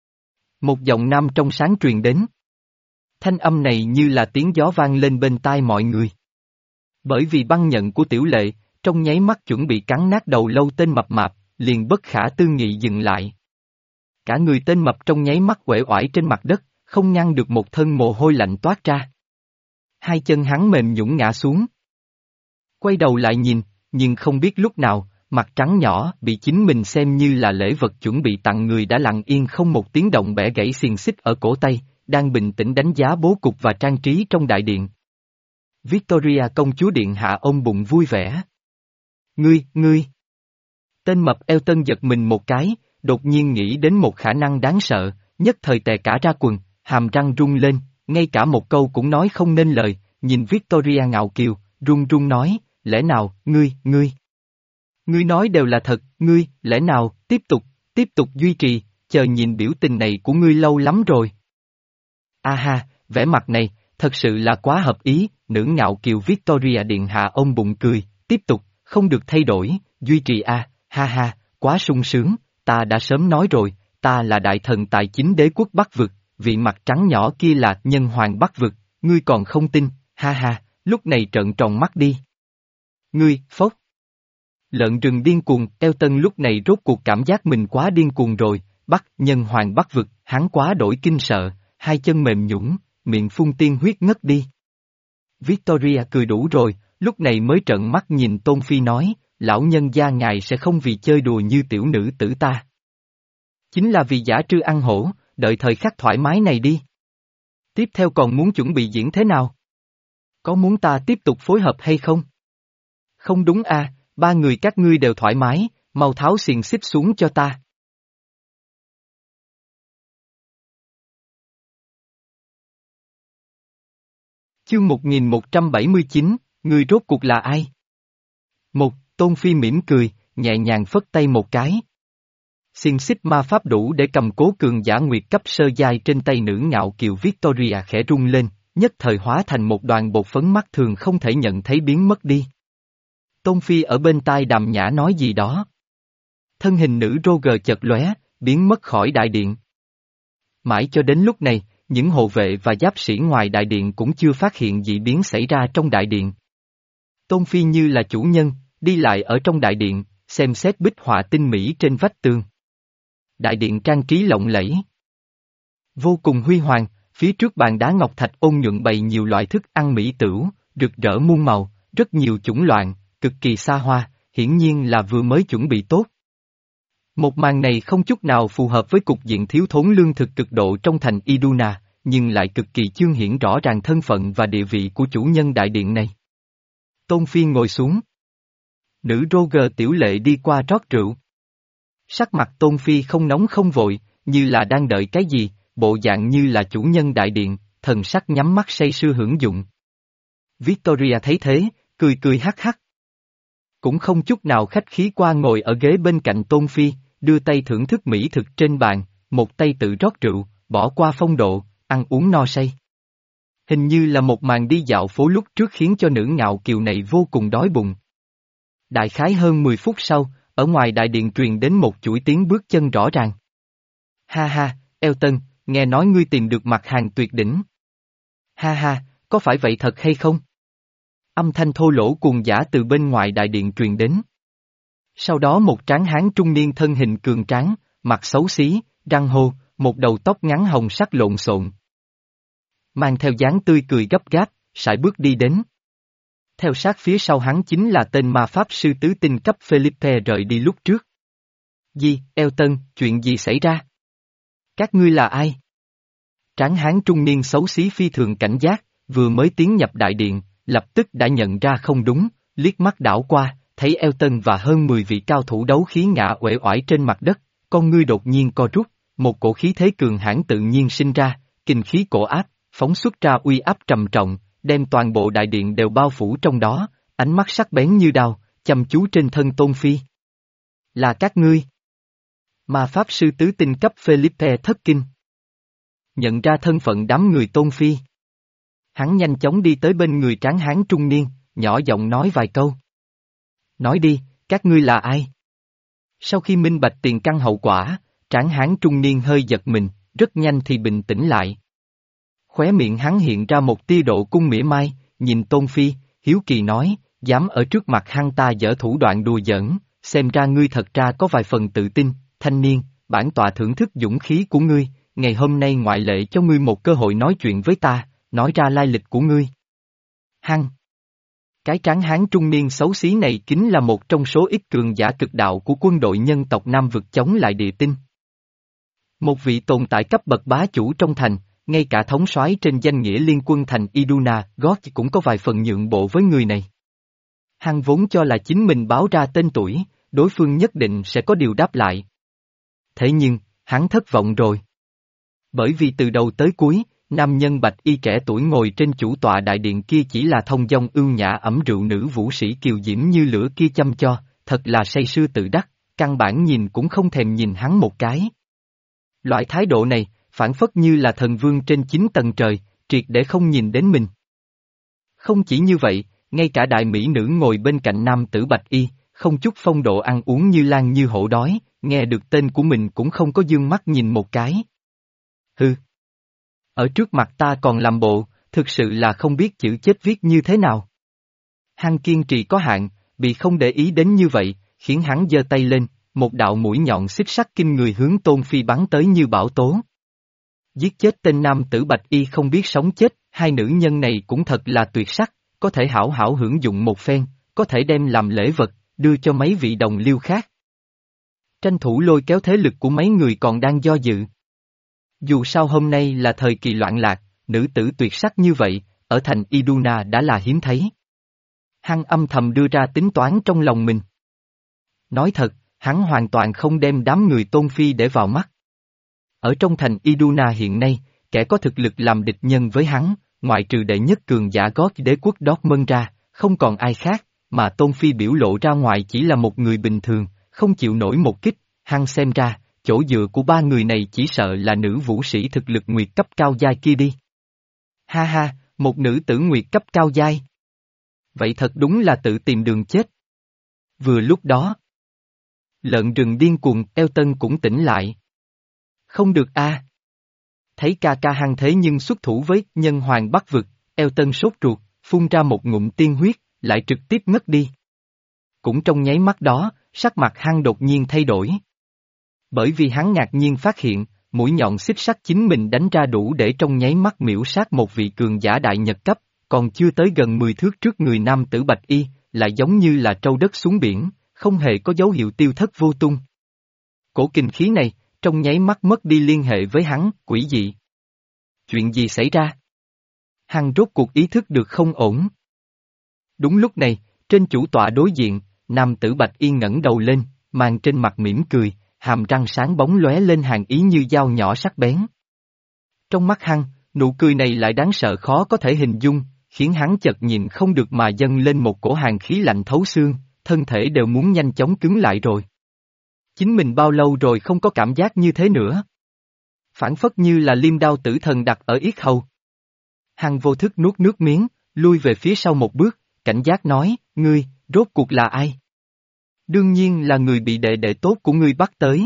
Một giọng nam trong sáng truyền đến. Thanh âm này như là tiếng gió vang lên bên tai mọi người. Bởi vì băng nhận của Tiểu Lệ, trong nháy mắt chuẩn bị cắn nát đầu lâu tên mập mạp, liền bất khả tư nghị dừng lại. Cả người tên mập trong nháy mắt uể oải trên mặt đất, không ngăn được một thân mồ hôi lạnh toát ra. Hai chân hắn mềm nhũn ngã xuống. Quay đầu lại nhìn, nhưng không biết lúc nào, mặt trắng nhỏ bị chính mình xem như là lễ vật chuẩn bị tặng người đã lặng yên không một tiếng động bẻ gãy xiềng xích ở cổ tay, đang bình tĩnh đánh giá bố cục và trang trí trong đại điện. Victoria công chúa điện hạ ôm bụng vui vẻ. Ngươi, ngươi. Tên mập eo tân giật mình một cái, đột nhiên nghĩ đến một khả năng đáng sợ, nhất thời tè cả ra quần, hàm răng rung lên, ngay cả một câu cũng nói không nên lời, nhìn Victoria ngạo kiều, run run nói, lẽ nào, ngươi, ngươi. Ngươi nói đều là thật, ngươi, lẽ nào, tiếp tục, tiếp tục duy trì, chờ nhìn biểu tình này của ngươi lâu lắm rồi. A ha, vẻ mặt này, thật sự là quá hợp ý, nữ ngạo kiều Victoria điện hạ ôm bụng cười, tiếp tục, không được thay đổi, duy trì a, ha ha, quá sung sướng, ta đã sớm nói rồi, ta là đại thần tài chính đế quốc Bắc vực, vị mặt trắng nhỏ kia là nhân hoàng Bắc vực, ngươi còn không tin, ha ha, lúc này trợn tròn mắt đi. Ngươi, phốc. Lợn rừng điên cuồng, eo tân lúc này rốt cuộc cảm giác mình quá điên cuồng rồi, Bắc, nhân hoàng Bắc vực, hắn quá đổi kinh sợ, hai chân mềm nhũn, miệng phun tiên huyết ngất đi. Victoria cười đủ rồi, lúc này mới trợn mắt nhìn Tôn Phi nói, lão nhân gia ngài sẽ không vì chơi đùa như tiểu nữ tử ta. Chính là vì giả trư ăn hổ, đợi thời khắc thoải mái này đi. Tiếp theo còn muốn chuẩn bị diễn thế nào? Có muốn ta tiếp tục phối hợp hay không? Không đúng a, ba người các ngươi đều thoải mái, mau tháo xiềng xích xuống cho ta. Chương một nghìn một trăm bảy mươi chín, ngươi rốt cuộc là ai? Một, Tôn Phi mỉm cười, nhẹ nhàng phất tay một cái. Xiên xích ma pháp đủ để cầm cố cường giả nguyệt cấp sơ giai trên tay nữ ngạo kiều Victoria khẽ rung lên, nhất thời hóa thành một đoàn bột phấn mắt thường không thể nhận thấy biến mất đi. Tôn Phi ở bên tai đàm nhã nói gì đó. Thân hình nữ Roger chợt lóe, biến mất khỏi đại điện. Mãi cho đến lúc này, những hộ vệ và giáp sĩ ngoài đại điện cũng chưa phát hiện dị biến xảy ra trong đại điện. Tôn Phi như là chủ nhân, đi lại ở trong đại điện, xem xét bích họa tinh mỹ trên vách tường. Đại điện trang trí lộng lẫy, vô cùng huy hoàng, phía trước bàn đá ngọc thạch ôn nhuận bày nhiều loại thức ăn mỹ tửu, rực rỡ muôn màu, rất nhiều chủng loại, cực kỳ xa hoa, hiển nhiên là vừa mới chuẩn bị tốt. Một màn này không chút nào phù hợp với cục diện thiếu thốn lương thực cực độ trong thành Iduna, nhưng lại cực kỳ chương hiển rõ ràng thân phận và địa vị của chủ nhân đại điện này. Tôn Phi ngồi xuống. Nữ Roger tiểu lệ đi qua rót rượu. Sắc mặt Tôn Phi không nóng không vội, như là đang đợi cái gì, bộ dạng như là chủ nhân đại điện, thần sắc nhắm mắt say sưa hưởng dụng. Victoria thấy thế, cười cười hắc hắc. Cũng không chút nào khách khí qua ngồi ở ghế bên cạnh Tôn Phi, đưa tay thưởng thức mỹ thực trên bàn, một tay tự rót rượu, bỏ qua phong độ, ăn uống no say. Hình như là một màn đi dạo phố lúc trước khiến cho nữ ngạo kiều này vô cùng đói bụng. Đại khái hơn mười phút sau, ở ngoài đại điện truyền đến một chuỗi tiếng bước chân rõ ràng. Ha ha, Elton, nghe nói ngươi tìm được mặt hàng tuyệt đỉnh. Ha ha, có phải vậy thật hay không? Âm thanh thô lỗ cuồng dã từ bên ngoài đại điện truyền đến. Sau đó một tráng hán trung niên thân hình cường tráng, mặt xấu xí, răng hô, một đầu tóc ngắn hồng sắc lộn xộn. Mang theo dáng tươi cười gấp gáp, sải bước đi đến. Theo sát phía sau hắn chính là tên ma pháp sư tứ tinh cấp Felipe rời đi lúc trước. Gì, Elton, chuyện gì xảy ra? Các ngươi là ai? Tráng hán trung niên xấu xí phi thường cảnh giác, vừa mới tiến nhập đại điện, lập tức đã nhận ra không đúng, liếc mắt đảo qua, thấy Elton và hơn mười vị cao thủ đấu khí ngã uể oải trên mặt đất, con ngươi đột nhiên co rút, một cổ khí thế cường hãn tự nhiên sinh ra, kinh khí cổ áp, phóng xuất ra uy áp trầm trọng, đem toàn bộ đại điện đều bao phủ trong đó, ánh mắt sắc bén như đao, chăm chú trên thân Tôn Phi. Là các ngươi. Ma pháp sư tứ tinh cấp Felipe thất kinh. Nhận ra thân phận đám người Tôn Phi. Hắn nhanh chóng đi tới bên người tráng hán trung niên, nhỏ giọng nói vài câu. Nói đi, các ngươi là ai? Sau khi minh bạch tiền căn hậu quả, tráng hán trung niên hơi giật mình, rất nhanh thì bình tĩnh lại. Khóe miệng hắn hiện ra một tia độ cung mỉa mai, nhìn Tôn Phi, hiếu kỳ nói, dám ở trước mặt hắn ta dở thủ đoạn đùa giỡn, xem ra ngươi thật ra có vài phần tự tin, thanh niên, bản tọa thưởng thức dũng khí của ngươi, ngày hôm nay ngoại lệ cho ngươi một cơ hội nói chuyện với ta, nói ra lai lịch của ngươi. Hăng! Cái tráng hán trung niên xấu xí này chính là một trong số ít cường giả cực đạo của quân đội nhân tộc Nam vực chống lại địa tinh. Một vị tồn tại cấp bậc bá chủ trong thành, ngay cả thống soái trên danh nghĩa liên quân thành Iduna, Goth cũng có vài phần nhượng bộ với người này. Hắn vốn cho là chính mình báo ra tên tuổi, đối phương nhất định sẽ có điều đáp lại. Thế nhưng, hắn thất vọng rồi. Bởi vì từ đầu tới cuối, nam nhân bạch y trẻ tuổi ngồi trên chủ tọa đại điện kia chỉ là thông dong ưu nhã ẩm rượu nữ vũ sĩ kiều diễm như lửa kia chăm cho, thật là say sưa tự đắc, căn bản nhìn cũng không thèm nhìn hắn một cái. Loại thái độ này, phản phất như là thần vương trên chín tầng trời, triệt để không nhìn đến mình. Không chỉ như vậy, ngay cả đại mỹ nữ ngồi bên cạnh nam tử bạch y, không chút phong độ ăn uống như lan như hổ đói, nghe được tên của mình cũng không có dương mắt nhìn một cái. Hừ. Ở trước mặt ta còn làm bộ, thực sự là không biết chữ chết viết như thế nào. Hắn kiên trì có hạn, bị không để ý đến như vậy, khiến hắn giơ tay lên, một đạo mũi nhọn xích sắc kinh người hướng Tôn Phi bắn tới như bão tố. Giết chết tên nam tử bạch y không biết sống chết, hai nữ nhân này cũng thật là tuyệt sắc, có thể hảo hảo hưởng dụng một phen, có thể đem làm lễ vật, đưa cho mấy vị đồng liêu khác. Tranh thủ lôi kéo thế lực của mấy người còn đang do dự. Dù sao hôm nay là thời kỳ loạn lạc, nữ tử tuyệt sắc như vậy, ở thành Iduna đã là hiếm thấy. Hắn âm thầm đưa ra tính toán trong lòng mình. Nói thật, hắn hoàn toàn không đem đám người Tôn Phi để vào mắt. Ở trong thành Iduna hiện nay, kẻ có thực lực làm địch nhân với hắn, ngoại trừ đệ nhất cường giả Goth đế quốc Dortmund ra, không còn ai khác, mà Tôn Phi biểu lộ ra ngoài chỉ là một người bình thường, không chịu nổi một kích, hắn xem ra, chỗ dựa của ba người này chỉ sợ là nữ vũ sĩ thực lực nguyệt cấp cao giai kia đi. Ha ha, một nữ tử nguyệt cấp cao giai. Vậy thật đúng là tự tìm đường chết. Vừa lúc đó, lợn rừng điên cuồng, Elton cũng tỉnh lại. Không được a. Thấy ca ca hắn thế nhưng xuất thủ với nhân hoàng Bắc vực, Elton sốt ruột, phun ra một ngụm tiên huyết, lại trực tiếp ngất đi. Cũng trong nháy mắt đó, sắc mặt hắn đột nhiên thay đổi. Bởi vì hắn ngạc nhiên phát hiện, mũi nhọn xích sắt chính mình đánh ra đủ để trong nháy mắt miễu sát một vị cường giả đại nhật cấp, còn chưa tới gần mười thước trước người nam tử Bạch Y, lại giống như là trâu đất xuống biển, không hề có dấu hiệu tiêu thất vô tung. Cổ kình khí này, trong nháy mắt mất đi liên hệ với hắn, quỷ dị. Chuyện gì xảy ra? Hắn rốt cuộc ý thức được không ổn. Đúng lúc này, trên chủ tọa đối diện, nam tử Bạch Y ngẩng đầu lên, mang trên mặt mỉm cười, hàm răng sáng bóng lóe lên hàng ý như dao nhỏ sắc bén. Trong mắt hắn, nụ cười này lại đáng sợ khó có thể hình dung, khiến hắn chợt nhìn không được mà dâng lên một cổ hàn khí lạnh thấu xương, thân thể đều muốn nhanh chóng cứng lại rồi. Chính mình bao lâu rồi không có cảm giác như thế nữa. Phản phất như là liêm đao tử thần đặt ở yết hầu. Hắn vô thức nuốt nước miếng, lui về phía sau một bước, cảnh giác nói, ngươi, rốt cuộc là ai? Đương nhiên là người bị đệ đệ tốt của ngươi bắt tới.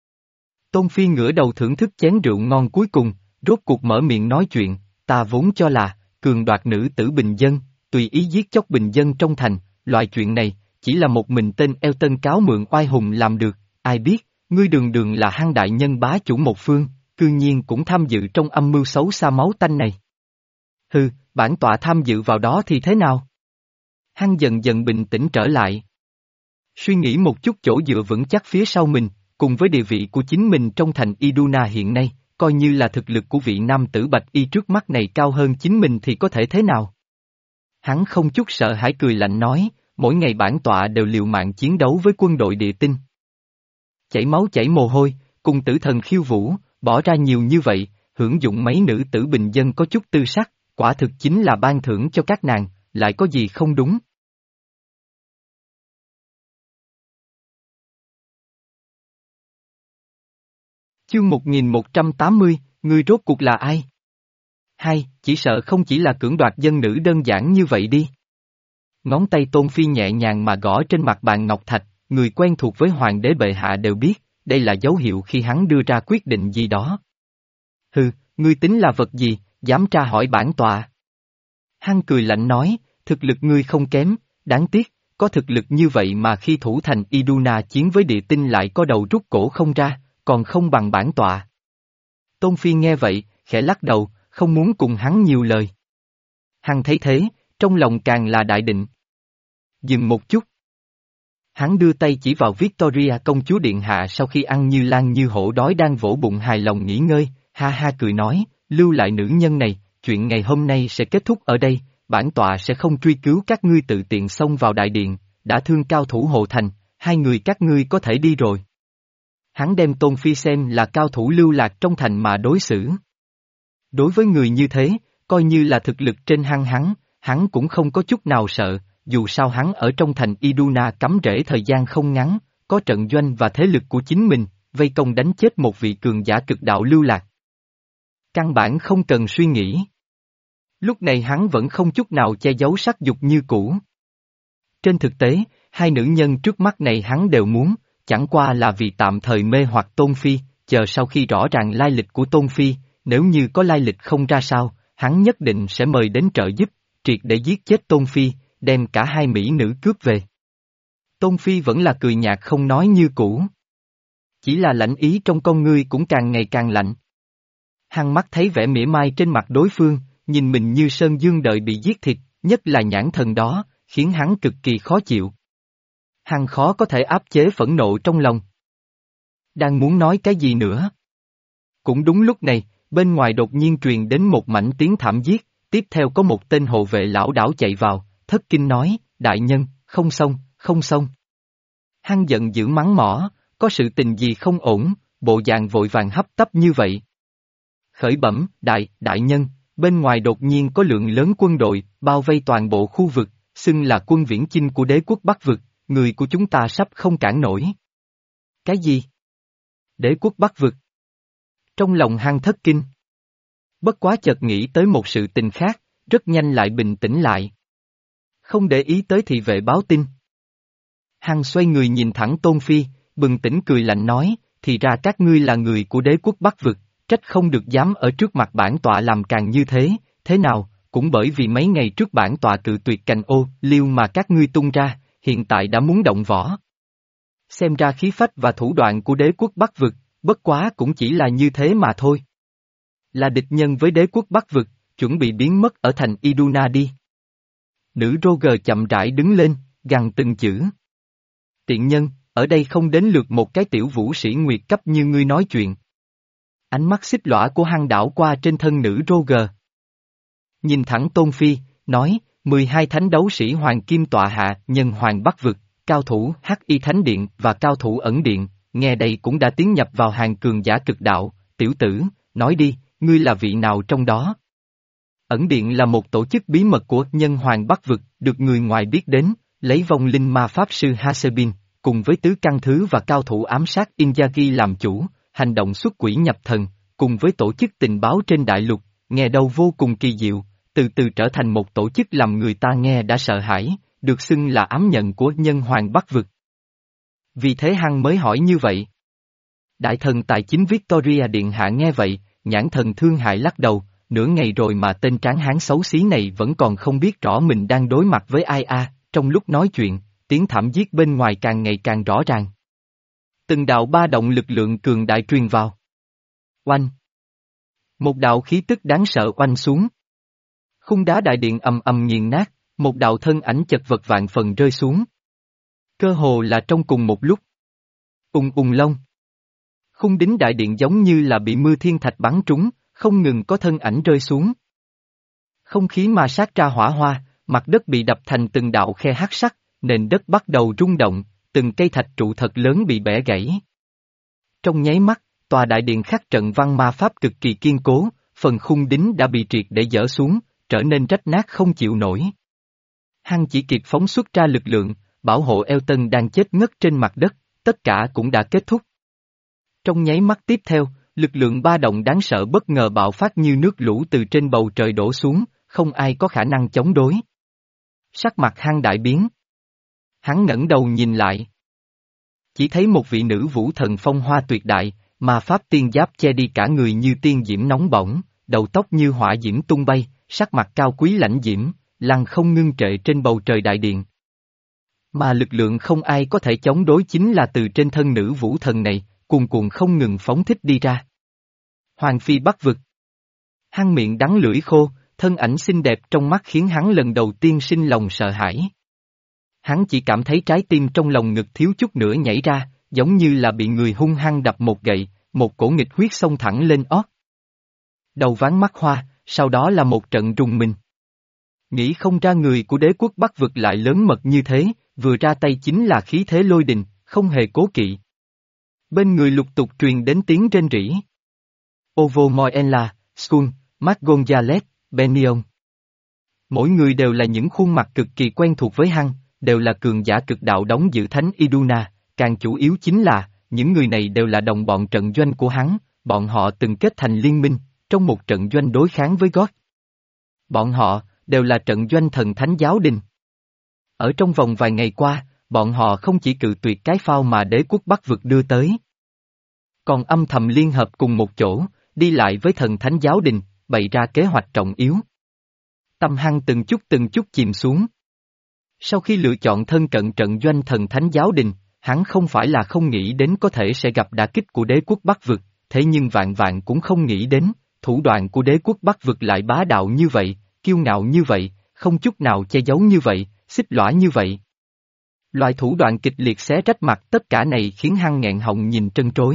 Tôn Phi ngửa đầu thưởng thức chén rượu ngon cuối cùng, rốt cuộc mở miệng nói chuyện, ta vốn cho là, cường đoạt nữ tử bình dân, tùy ý giết chóc bình dân trong thành, loại chuyện này, chỉ là một mình tên Elton cáo mượn oai hùng làm được, ai biết, ngươi đường đường là hăng đại nhân bá chủ một phương, cư nhiên cũng tham dự trong âm mưu xấu xa máu tanh này. Hừ, bản tọa tham dự vào đó thì thế nào? Hắn dần dần bình tĩnh trở lại. Suy nghĩ một chút chỗ dựa vững chắc phía sau mình, cùng với địa vị của chính mình trong thành Iduna hiện nay, coi như là thực lực của vị nam tử Bạch Y trước mắt này cao hơn chính mình thì có thể thế nào? Hắn không chút sợ hãi cười lạnh nói, mỗi ngày bản tọa đều liều mạng chiến đấu với quân đội địa tinh. Chảy máu chảy mồ hôi, cùng tử thần khiêu vũ, bỏ ra nhiều như vậy, hưởng dụng mấy nữ tử bình dân có chút tư sắc, quả thực chính là ban thưởng cho các nàng, lại có gì không đúng? Chương một nghìn một trăm tám mươi, ngươi rốt cuộc là ai? Hai, chỉ sợ không chỉ là cưỡng đoạt dân nữ đơn giản như vậy đi. Ngón tay Tôn Phi nhẹ nhàng mà gõ trên mặt bàn ngọc thạch, người quen thuộc với hoàng đế bệ hạ đều biết, đây là dấu hiệu khi hắn đưa ra quyết định gì đó. Hừ, ngươi tính là vật gì, dám tra hỏi bản tọa? Hắn cười lạnh nói, thực lực ngươi không kém, đáng tiếc, có thực lực như vậy mà khi thủ thành Iduna chiến với địa tinh lại có đầu rút cổ không ra, còn không bằng bản tọa. Tôn Phi nghe vậy, khẽ lắc đầu, không muốn cùng hắn nhiều lời. Hắn thấy thế, trong lòng càng là đại định. Dừng một chút. Hắn đưa tay chỉ vào Victoria công chúa điện hạ sau khi ăn như lan như hổ đói đang vỗ bụng hài lòng nghỉ ngơi, ha ha cười nói, lưu lại nữ nhân này, chuyện ngày hôm nay sẽ kết thúc ở đây, bản tọa sẽ không truy cứu các ngươi tự tiện xông vào đại điện, đã thương cao thủ hộ thành, hai người các ngươi có thể đi rồi. Hắn đem Tôn Phi xem là cao thủ lưu lạc trong thành mà đối xử. Đối với người như thế, coi như là thực lực trên hang hắn, hắn cũng không có chút nào sợ, dù sao hắn ở trong thành Iduna cắm rễ thời gian không ngắn, có trận doanh và thế lực của chính mình, vây công đánh chết một vị cường giả cực đạo lưu lạc. Căn bản không cần suy nghĩ. Lúc này hắn vẫn không chút nào che giấu sắc dục như cũ. Trên thực tế, hai nữ nhân trước mắt này hắn đều muốn, chẳng qua là vì tạm thời mê hoặc Tôn Phi, chờ sau khi rõ ràng lai lịch của Tôn Phi, nếu như có lai lịch không ra sao, hắn nhất định sẽ mời đến trợ giúp, triệt để giết chết Tôn Phi, đem cả hai mỹ nữ cướp về. Tôn Phi vẫn là cười nhạt không nói như cũ. Chỉ là lãnh ý trong con ngươi cũng càng ngày càng lạnh. Hắn mắt thấy vẻ mỉa mai trên mặt đối phương, nhìn mình như sơn dương đợi bị giết thịt, nhất là nhãn thần đó, khiến hắn cực kỳ khó chịu. Hắn khó có thể áp chế phẫn nộ trong lòng. Đang muốn nói cái gì nữa? Cũng đúng lúc này, bên ngoài đột nhiên truyền đến một mảnh tiếng thảm thiết, tiếp theo có một tên hộ vệ lão đảo chạy vào, thất kinh nói, đại nhân, không xong, không xong. Hắn giận dữ mắng mỏ, có sự tình gì không ổn, bộ dạng vội vàng hấp tấp như vậy. Khởi bẩm, đại, đại nhân, bên ngoài đột nhiên có lượng lớn quân đội, bao vây toàn bộ khu vực, xưng là quân viễn chinh của đế quốc Bắc Vực, người của chúng ta sắp không cản nổi. Cái gì? Đế quốc Bắc Vực? Trong lòng Hăng thất kinh. Bất quá chợt nghĩ tới một sự tình khác, rất nhanh lại bình tĩnh lại. Không để ý tới thị vệ báo tin. Hăng xoay người nhìn thẳng Tôn Phi, bừng tỉnh cười lạnh nói, thì ra các ngươi là người của đế quốc Bắc Vực, trách không được dám ở trước mặt bản tọa làm càng như thế, thế nào, cũng bởi vì mấy ngày trước bản tọa cự tuyệt cành ô, liêu mà các ngươi tung ra, hiện tại đã muốn động võ. Xem ra khí phách và thủ đoạn của đế quốc Bắc Vực, bất quá cũng chỉ là như thế mà thôi. Là địch nhân với đế quốc Bắc Vực, chuẩn bị biến mất ở thành Iduna đi. Nữ Roger chậm rãi đứng lên, gằn từng chữ. Tiện nhân, ở đây không đến lượt một cái tiểu vũ sĩ nguyệt cấp như ngươi nói chuyện. Ánh mắt xích lõa của Hăng đảo qua trên thân nữ Roger. Nhìn thẳng Tôn Phi, nói, mười hai thánh đấu sĩ Hoàng Kim tọa hạ, nhân Hoàng Bắc Vực, cao thủ Hắc Y Thánh Điện và cao thủ ẩn điện, nghe đây cũng đã tiến nhập vào hàng cường giả cực đạo, tiểu tử, nói đi, ngươi là vị nào trong đó? Ẩn Điện là một tổ chức bí mật của nhân Hoàng Bắc Vực, được người ngoài biết đến, lấy vong linh ma pháp sư Hasebin, cùng với tứ căn thứ và cao thủ ám sát Inzaghi làm chủ, hành động xuất quỷ nhập thần, cùng với tổ chức tình báo trên đại lục, nghe đâu vô cùng kỳ diệu, từ từ trở thành một tổ chức làm người ta nghe đã sợ hãi, được xưng là ám nhận của nhân Hoàng Bắc Vực. Vì thế Hăng mới hỏi như vậy. Đại thần tài chính Victoria Điện Hạ nghe vậy, nhãn thần thương hại lắc đầu, nửa ngày rồi mà tên tráng hán xấu xí này vẫn còn không biết rõ mình đang đối mặt với ai a. Trong lúc nói chuyện, tiếng thảm giết bên ngoài càng ngày càng rõ ràng. Từng đạo ba động lực lượng cường đại truyền vào. Oanh! Một đạo khí tức đáng sợ oanh xuống. Khung đá đại điện ầm ầm nghiền nát, một đạo thân ảnh chật vật vạn phần rơi xuống. Cơ hồ là trong cùng một lúc. Ùng ùng long. Khung đính đại điện giống như là bị mưa thiên thạch bắn trúng, không ngừng có thân ảnh rơi xuống. Không khí ma sát ra hỏa hoa, mặt đất bị đập thành từng đạo khe hắc sắc, nền đất bắt đầu rung động, từng cây thạch trụ thật lớn bị bẻ gãy. Trong nháy mắt, tòa đại điện khắc trận văn ma pháp cực kỳ kiên cố, phần khung đính đã bị triệt để dỡ xuống, trở nên rách nát không chịu nổi. Hăng chỉ kịp phóng xuất ra lực lượng, bảo hộ Elton đang chết ngất trên mặt đất, tất cả cũng đã kết thúc. Trong nháy mắt tiếp theo, lực lượng ba động đáng sợ bất ngờ bạo phát như nước lũ từ trên bầu trời đổ xuống, không ai có khả năng chống đối. Sắc mặt Hăng đại biến. Hắn ngẩng đầu nhìn lại. Chỉ thấy một vị nữ vũ thần phong hoa tuyệt đại, mà pháp tiên giáp che đi cả người như tiên diễm nóng bỏng, đầu tóc như hỏa diễm tung bay, sắc mặt cao quý lãnh diễm, lăng không ngưng trệ trên bầu trời đại điện. Mà lực lượng không ai có thể chống đối chính là từ trên thân nữ vũ thần này, cuồn cuộn không ngừng phóng thích đi ra. Hoàng phi Bắc Vực. Hăng miệng đắng lưỡi khô, thân ảnh xinh đẹp trong mắt khiến hắn lần đầu tiên sinh lòng sợ hãi. Hắn chỉ cảm thấy trái tim trong lòng ngực thiếu chút nữa nhảy ra, giống như là bị người hung hăng đập một gậy, một cổ nghịch huyết xông thẳng lên ót. Đầu ván mắt hoa, sau đó là một trận rùng mình. Nghĩ không ra người của đế quốc Bắc Vực lại lớn mật như thế, vừa ra tay chính là khí thế lôi đình, không hề cố kỵ. Bên người lục tục truyền đến tiếng rên rỉ. Ovo Moenla, Skull, Mark Gonzalez, Benion. Mỗi người đều là những khuôn mặt cực kỳ quen thuộc với Hăng, đều là cường giả cực đạo đóng giữ thánh Iduna, càng chủ yếu chính là, những người này đều là đồng bọn trận doanh của hắn, bọn họ từng kết thành liên minh, trong một trận doanh đối kháng với God. Bọn họ, đều là trận doanh thần thánh giáo đình. Ở trong vòng vài ngày qua, bọn họ không chỉ cự tuyệt cái phao mà đế quốc Bắc Vực đưa tới, còn âm thầm liên hợp cùng một chỗ, đi lại với thần thánh giáo đình, bày ra kế hoạch trọng yếu. Tâm Hăng từng chút từng chút chìm xuống. Sau khi lựa chọn thân cận trận doanh thần thánh giáo đình, hắn không phải là không nghĩ đến có thể sẽ gặp đả kích của đế quốc Bắc Vực, thế nhưng vạn vạn cũng không nghĩ đến, thủ đoạn của đế quốc Bắc Vực lại bá đạo như vậy, kiêu ngạo như vậy, không chút nào che giấu như vậy, xích lõa như vậy. Loại thủ đoạn kịch liệt xé rách mặt tất cả này khiến Hăng nghẹn họng nhìn trân trối.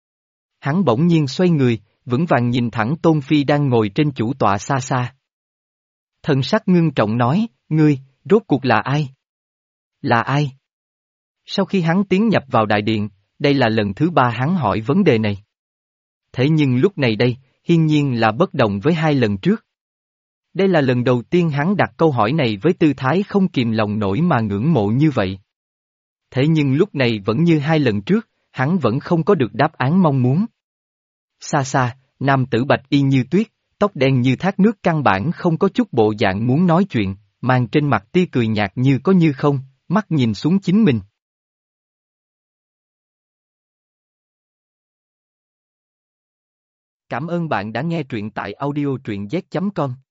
Hắn bỗng nhiên xoay người, vững vàng nhìn thẳng Tôn Phi đang ngồi trên chủ tọa xa xa. Thần sắc ngưng trọng nói, ngươi, rốt cuộc là ai? Là ai? Sau khi hắn tiến nhập vào đại điện, đây là lần thứ ba hắn hỏi vấn đề này. Thế nhưng lúc này đây, hiển nhiên là bất đồng với hai lần trước. Đây là lần đầu tiên hắn đặt câu hỏi này với tư thái không kìm lòng nổi mà ngưỡng mộ như vậy. Thế nhưng lúc này vẫn như hai lần trước, hắn vẫn không có được đáp án mong muốn. Xa xa, nam tử bạch y như tuyết, tóc đen như thác nước căn bản không có chút bộ dạng muốn nói chuyện, mang trên mặt tia cười nhạt như có như không, mắt nhìn xuống chính mình. Cảm ơn bạn đã nghe truyện tại audio truyện z chấm com.